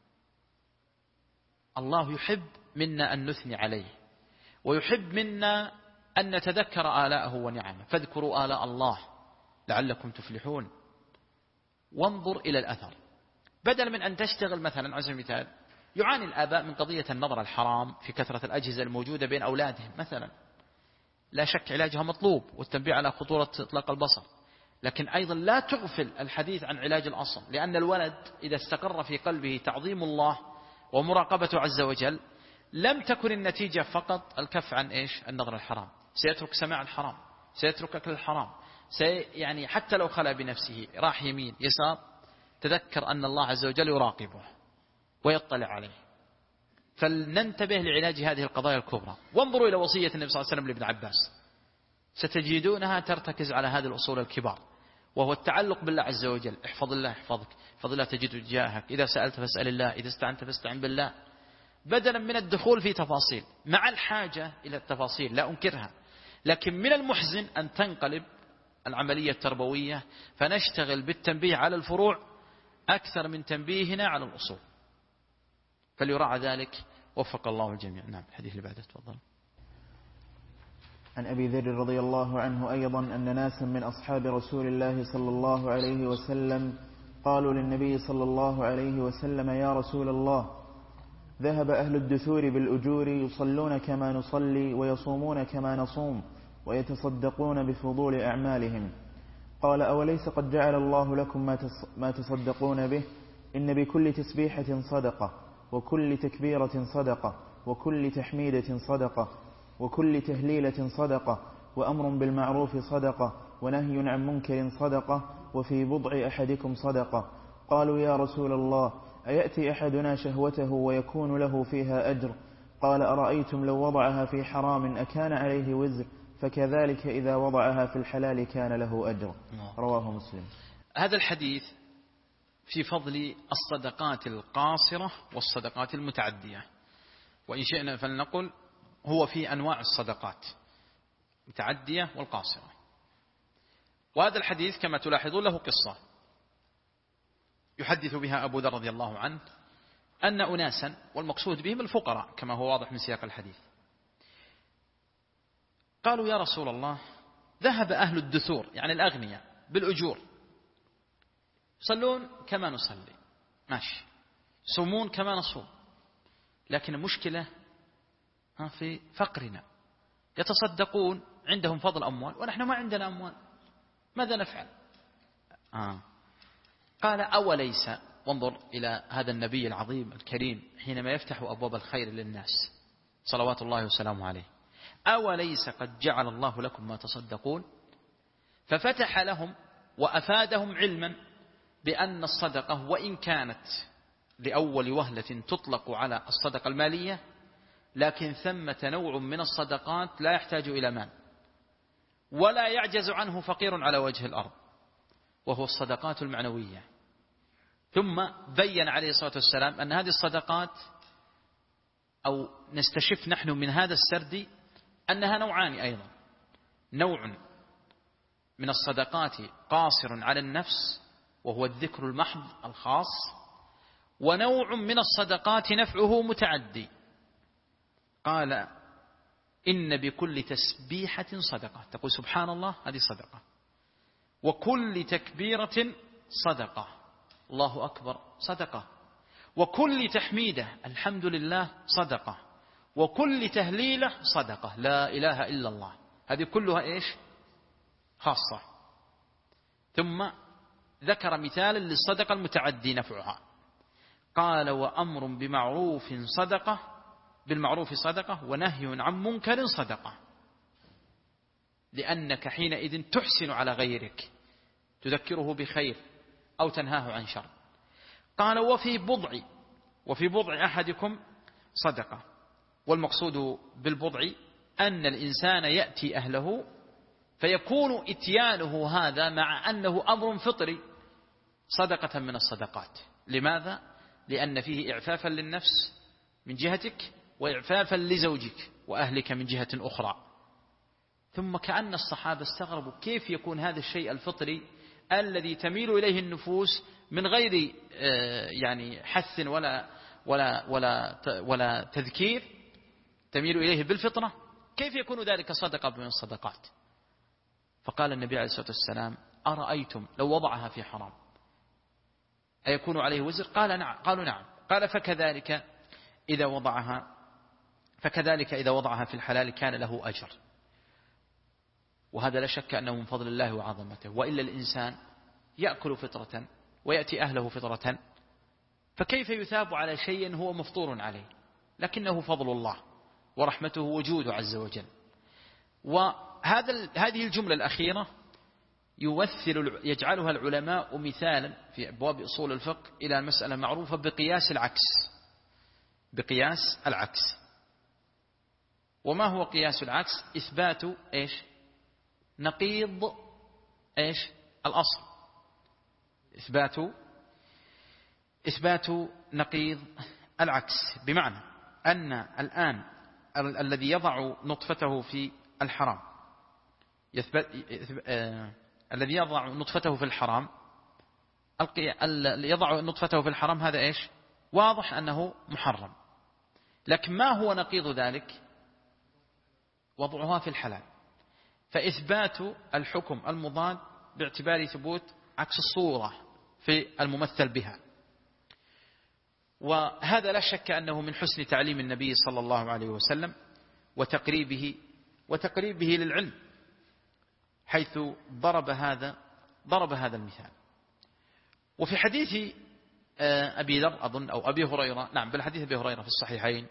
الله يحب منا أن نثني عليه، ويحب منا أن نتذكر آلاءه ونعمه. فاذكروا آلاء الله لعلكم تفلحون. وانظر إلى الأثر، بدل من أن تشتغل مثلا. على سبيل المثال يعاني الآباء من قضية النظر الحرام في كثرة الأجهزة الموجودة بين أولادهم مثلا، لا شك علاجها مطلوب والتنبيه على خطورة إطلاق البصر، لكن أيضا لا تغفل الحديث عن علاج الأصل. لأن الولد إذا استقر في قلبه تعظيم الله ومراقبته عز وجل، لم تكن النتيجة فقط الكف عن النظر الحرام، سيترك سماع الحرام، سيترك أكل الحرام، يعني حتى لو خلى بنفسه راح يمين يسار تذكر أن الله عز وجل يراقبه ويطلع عليه. فلننتبه لعلاج هذه القضايا الكبرى. وانظروا إلى وصية النبي صلى الله عليه وسلم لابن عباس، ستجدونها ترتكز على هذه الأصول الكبار. وهو التعلق بالله عز وجل. احفظ الله يحفظك، احفظ الله تجده تجاهك، إذا سألت فاسأل الله، إذا استعنت فاستعن بالله، بدلا من الدخول في تفاصيل، مع الحاجة إلى التفاصيل لا أنكرها، لكن من المحزن أن تنقلب العملية التربوية فنشتغل بالتنبيه على الفروع أكثر من تنبيهنا على الأصول، فليراعى ذلك. وفق الله الجميع. نعم، الحديث اللي بعده تفضل. عن أبي ذر رضي الله عنه أيضا أن ناسا من أصحاب رسول الله صلى الله عليه وسلم قالوا للنبي صلى الله عليه وسلم: يا رسول الله، ذهب أهل الدثور بالأجور يصلون كما نصلي ويصومون كما نصوم ويتصدقون بفضول أعمالهم. قال: أوليس قد جعل الله لكم ما تصدقون به؟ إن بكل تسبيحة صدقة، وكل تكبيرة صدقة، وكل تحميدة صدقة، وكل تهليلة صدقة، وأمر بالمعروف صدقة، ونهي عن منكر صدقة، وفي بضع أحدكم صدقة. قالوا: يا رسول الله، أيأتي أحدنا شهوته ويكون له فيها أجر؟ قال: أرأيتم لو وضعها في حرام أكان عليه وزر؟ فكذلك إذا وضعها في الحلال كان له أجر. رواه مسلم. هذا الحديث في فضل الصدقات القاصرة والصدقات المتعدية، وإن شئنا فلنقل هو في أنواع الصدقات المتعدية والقاصرة. وهذا الحديث كما تلاحظون له قصة يحدث بها أبو ذر رضي الله عنه أن أناسا، والمقصود بهم الفقراء كما هو واضح من سياق الحديث، قالوا: يا رسول الله، ذهب أهل الدثور يعني الأغنياء بالأجور، يصلون كما نصلي ماشي، يصومون كما نصوم، لكن المشكلة في فقرنا، يتصدقون عندهم فضل أموال ونحن ما عندنا أموال، ماذا نفعل؟ قال: أوليس، وانظر إلى هذا النبي العظيم الكريم حينما يفتح أبواب الخير للناس صلوات الله وسلامه عليه، أوليس قد جعل الله لكم ما تصدقون؟ ففتح لهم وأفادهم علما بأن الصدقة وإن كانت لأول وهلة تطلق على الصدقة المالية، لكن ثمة نوع من الصدقات لا يحتاج إلى مال ولا يعجز عنه فقير على وجه الأرض، وهو الصدقات المعنوية. ثم بين عليه الصلاة والسلام أن هذه الصدقات، أو نستشف نحن من هذا السرد أنها نوعان أيضا: نوع من الصدقات قاصر على النفس وهو الذكر المحض الخاص، ونوع من الصدقات نفعه متعدي. قال: إن بكل تسبيحة صدقة، تقول سبحان الله هذه صدقة، وكل تكبيرة صدقة، الله أكبر صدقة، وكل تحميدة الحمد لله صدقة، وكل تهليلة صدقة، لا إله إلا الله، هذه كلها إيش؟ خاصة. ثم ذكر مثالا للصدقة المتعدي نفعها، قال: وأمر بمعروف صدقة، بالمعروف صدقة، ونهي عن منكر صدقة، لأنك حينئذ تحسن على غيرك، تذكره بخير أو تنهاه عن شر. قال: وفي بضع أحدكم صدقة، والمقصود بالبضع أن الإنسان يأتي أهله فيكون إتيانه هذا مع أنه أمر فطري صدقة من الصدقات. لماذا؟ لأن فيه إعفافا للنفس من جهتك، وإعفافا لزوجك وأهلك من جهة أخرى. ثم كأن الصحابة استغربوا كيف يكون هذا الشيء الفطري الذي تميل إليه النفوس من غير يعني حث ولا تذكير، تميل إليه بالفطرة، كيف يكون ذلك صدقة من الصدقات؟ فقال النبي عليه الصلاة والسلام: أرأيتم لو وضعها في حرام أيكون عليه وزر؟ قال: نعم. قالوا: نعم. قال: فكذلك إذا وضعها في الحلال كان له أجر. وهذا لا شك أنه من فضل الله وعظمته، وإلا الإنسان يأكل فطرة ويأتي أهله فطرة، فكيف يثاب على شيء هو مفطور عليه؟ لكنه فضل الله ورحمته وجوده عز وجل. وهذه الجملة الأخيرة يجعلها العلماء مثالا في أبواب أصول الفقه إلى مسألة معروفة بقياس العكس. وما هو قياس العكس؟ إثبات نقيض الأصل إثبات نقيض العكس، بمعنى أن الآن الذي يضع نطفته في الحرام الذي يضع نطفته في الحرام يضع نطفته في الحرام، هذا إيش؟ واضح أنه محرم. لكن ما هو نقيض ذلك؟ وضعها في الحلال. فإثبات الحكم المضاد باعتبار ثبوت عكس الصورة في الممثل بها. وهذا لا شك أنه من حسن تعليم النبي صلى الله عليه وسلم وتقريبه للعلم، حيث ضرب هذا المثال. وفي حديث أبي ذر أظن أو أبي هريرة، نعم بالحديث أبي هريرة في الصحيحين،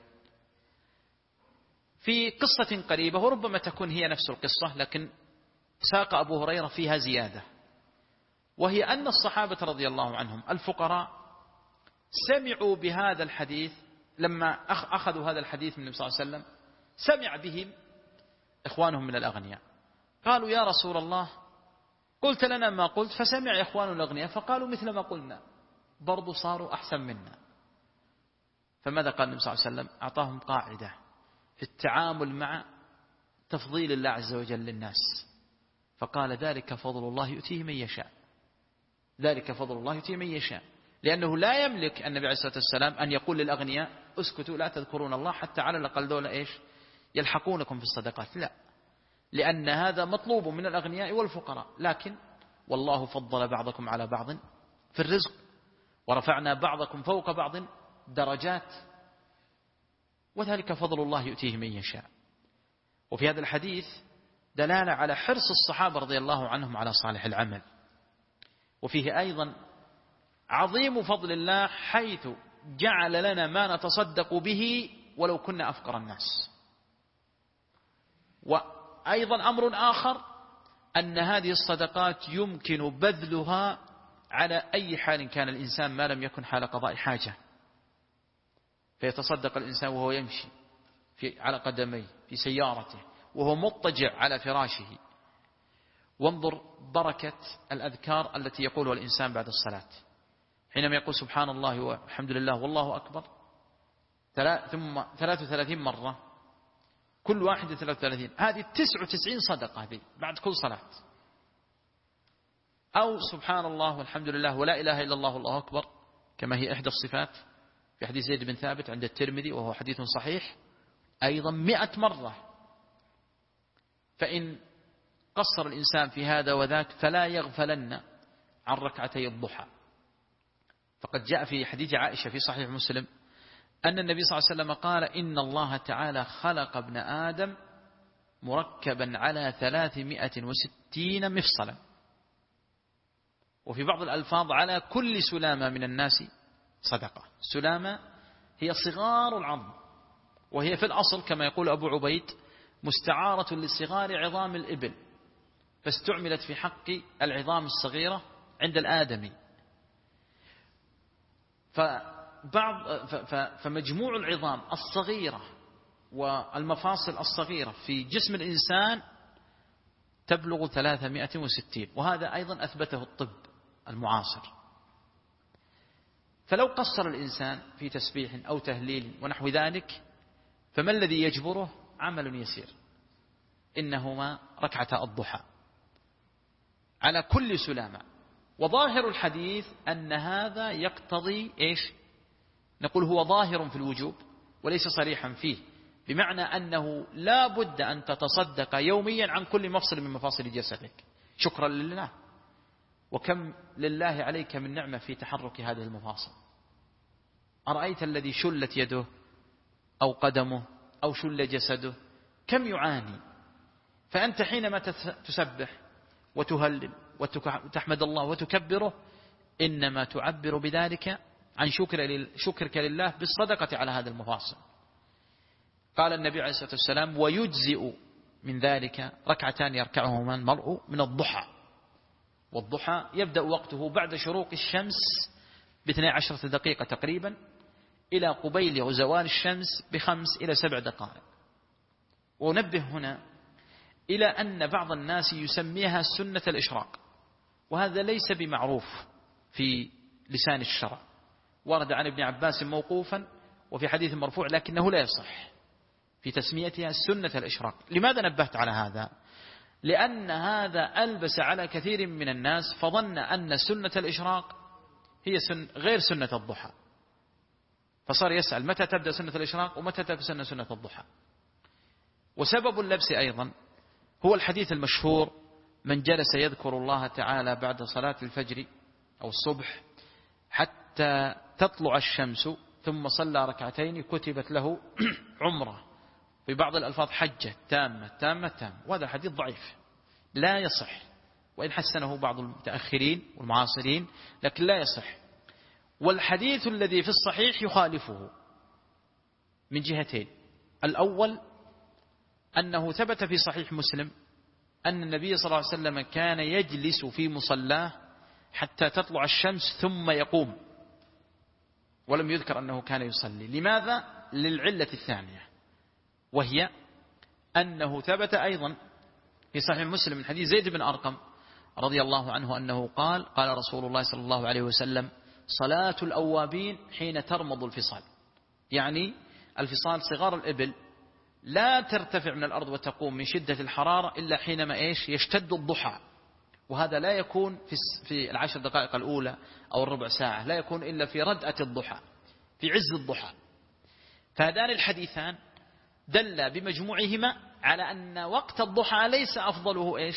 في قصة قريبة وربما تكون هي نفس القصة، لكن ساق أبو هريرة فيها زيادة، وهي أن الصحابة رضي الله عنهم الفقراء سمعوا بهذا الحديث لما أخذوا هذا الحديث من النبي صلى الله عليه وسلم، سمع بهم إخوانهم من الأغنياء، قالوا يا رسول الله قلت لنا ما قلت فسمع إخوان الأغنياء فقالوا مثل ما قلنا، برضو صاروا أحسن منا. فماذا قال النبي صلى الله عليه وسلم؟ أعطاهم قاعدة في التعامل مع تفضيل الله عز وجل للناس، فقال ذلك فضل الله يؤتيه من يشاء. ذلك فضل الله يؤتيه من يشاء، لأنه لا يملك النبي عليه الصلاة والسلام أن يقول للأغنياء اسكتوا لا تذكرون الله حتى على الأقل دولة إيش يلحقونكم في الصدقات، لا، لأن هذا مطلوب من الأغنياء والفقراء. لكن والله فضل بعضكم على بعض في الرزق ورفعنا بعضكم فوق بعض درجات، وذلك فضل الله يؤتيه من يشاء. وفي هذا الحديث دلالة على حرص الصحابة رضي الله عنهم على صالح العمل، وفيه أيضا عظيم فضل الله حيث جعل لنا ما نتصدق به ولو كنا أفقر الناس. وأيضا أمر آخر أن هذه الصدقات يمكن بذلها على أي حال كان الإنسان ما لم يكن حال قضاء حاجة، فيتصدق الإنسان وهو يمشي على قدميه في سيارته وهو مضطجع على فراشه. وانظر بركة الأذكار التي يقولها الإنسان بعد الصلاة، حينما يقول سبحان الله والحمد لله والله أكبر ثم 33 مرة، كل واحدة 33، هذه 99 صدقة هذه بعد كل صلاة. أو سبحان الله والحمد لله ولا إله إلا الله والله أكبر، كما هي إحدى الصفات في حديث زيد بن ثابت عند الترمذي وهو حديث صحيح، أيضا 100 مرة. فإن قصر الإنسان في هذا وذاك فلا يغفلن عن ركعتي الضحى. فقد جاء في حديث عائشة في صحيح مسلم أن النبي صلى الله عليه وسلم قال إن الله تعالى خلق ابن آدم مركبا على 360 مفصلا، وفي بعض الألفاظ على كل سلامة من الناس صدقة. سلامة هي صغار العظم، وهي في الأصل كما يقول أبو عبيد مستعارة لصغار عظام الإبل، فاستعملت في حق العظام الصغيرة عند الآدمي. فمجموع العظام الصغيرة والمفاصل الصغيرة في جسم الإنسان تبلغ 360، وهذا أيضا أثبته الطب المعاصر. فلو قصر الإنسان في تسبيح أو تهليل ونحو ذلك فما الذي يجبره؟ عمل يسير، إنهما ركعتا الضحى على كل سلامة. وظاهر الحديث أن هذا يقتضي إيش؟ نقول هو ظاهر في الوجوب وليس صريحا فيه، بمعنى أنه لا بد أن تتصدق يوميا عن كل مفصل من مفاصل جسدك شكرا لله. وكم لله عليك من نعمة في تحرك هذه المفاصل. أرأيت الذي شلت يده أو قدمه أو شل جسده كم يعاني؟ فأنت حينما تسبح وتهلل وتحمد الله وتكبره إنما تعبر بذلك عن شكرك لله بالصدقة على هذا المفاصل. قال النبي عليه الصلاة والسلام ويجزئ من ذلك ركعتان يركعهما المرء من الضحى، والضحى يبدأ وقته بعد شروق الشمس ب12 دقيقة تقريبا إلى قبيل زوال الشمس ب5 إلى 7 دقائق. ونبه هنا إلى أن بعض الناس يسميها سنة الإشراق، وهذا ليس بمعروف في لسان الشرع. ورد عن ابن عباس موقوفا وفي حديث مرفوع، لكنه لا يصح في تسميتها سنة الإشراق. لماذا نبهت على هذا؟ لأن هذا ألبس على كثير من الناس، فظن أن سنة الإشراق هي غير سنة الضحى، فصار يسأل متى تبدأ سنة الإشراق ومتى تبدأ سنة الضحى. وسبب اللبس أيضا هو الحديث المشهور: من جلس يذكر الله تعالى بعد صلاة الفجر أو الصبح حتى تطلع الشمس ثم صلى ركعتين كتبت له عمره، في بعض الألفاظ حجة تامة تامة تامة. وهذا الحديث ضعيف لا يصح، وإن حسنه بعض المتأخرين والمعاصرين، لكن لا يصح. والحديث الذي في الصحيح يخالفه من جهتين: الأول أنه ثبت في صحيح مسلم أن النبي صلى الله عليه وسلم كان يجلس في مصلاه حتى تطلع الشمس ثم يقوم، ولم يذكر أنه كان يصلي. لماذا؟ للعلة الثانية، وهي أنه ثبت أيضا في صحيح مسلم من حديث زيد بن أرقم رضي الله عنه أنه قال: قال رسول الله صلى الله عليه وسلم: صلاة الأوابين حين ترمض الفصال. يعني الفصال صغار الإبل لا ترتفع من الأرض وتقوم من شدة الحرارة إلا حينما يشتد الضحى، وهذا لا يكون في 10 دقائق الأولى أو الربع ساعة، لا يكون إلا في ردأة الضحى، في عز الضحى. فهذان الحديثان دل بمجموعهما على أن وقت الضحى ليس أفضله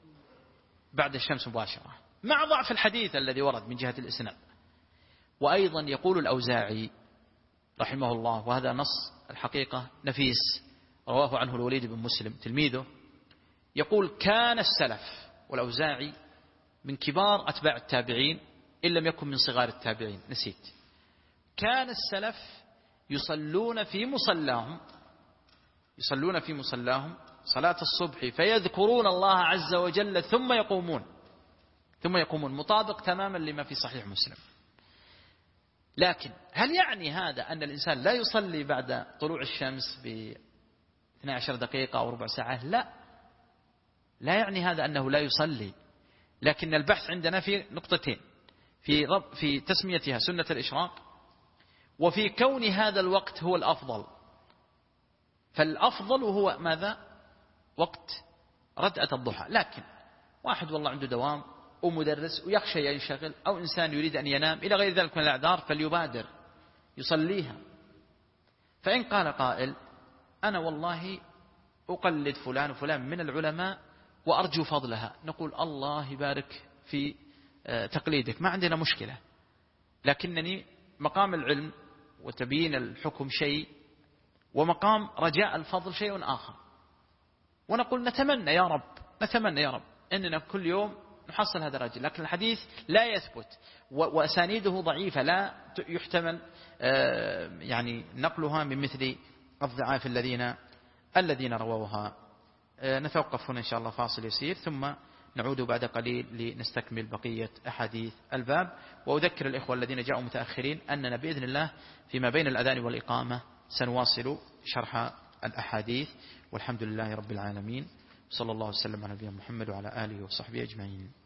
بعد الشمس مباشرة، مع ضعف الحديث الذي ورد من جهة الإسناد. وأيضا يقول الأوزاعي رحمه الله، وهذا نص الحقيقة نفيس رواه عنه الوليد بن مسلم تلميذه، يقول: كان السلف، والأوزاعي من كبار أتباع التابعين إن لم يكن من صغار التابعين، نسيت، كان السلف يصلون في مصلاهم صلاة الصبح فيذكرون الله عز وجل ثم يقومون، مطابق تماما لما في صحيح مسلم. لكن هل يعني هذا أن الإنسان لا يصلي بعد طلوع الشمس ب 12 دقيقة أو ربع ساعة؟ لا يعني هذا أنه لا يصلي، لكن البحث عندنا في نقطتين: في تسميتها سنة الإشراق، وفي كون هذا الوقت هو الأفضل. فالأفضل هو ماذا؟ وقت ردأة الضحى. لكن واحد والله عنده دوام ومدرس ويخشى ينشغل، أو إنسان يريد أن ينام إلى غير ذلك من الأعذار، فليبادر يصليها. فإن قال قائل: أنا والله أقلد فلان وفلان من العلماء وأرجو فضلها، نقول: الله يبارك في تقليدك، ما عندنا مشكلة، لكنني مقام العلم وتبيين الحكم شيء، ومقام رجاء الفضل شيء آخر. ونقول: نتمنى يا رب أننا كل يوم نحصل هذا الرجل، لكن الحديث لا يثبت وأسانيده ضعيفة، لا يحتمل يعني نقلها من مثل الضعاف الذين رووها. نتوقف هنا إن شاء الله فاصل يسير، ثم نعود بعد قليل لنستكمل بقية أحاديث الباب. وأذكر الإخوة الذين جاءوا متأخرين أننا بإذن الله فيما بين الأذان والإقامة سنواصل شرح الأحاديث، والحمد لله رب العالمين، صلى الله وسلم على نبينا محمد وعلى آله وصحبه أجمعين.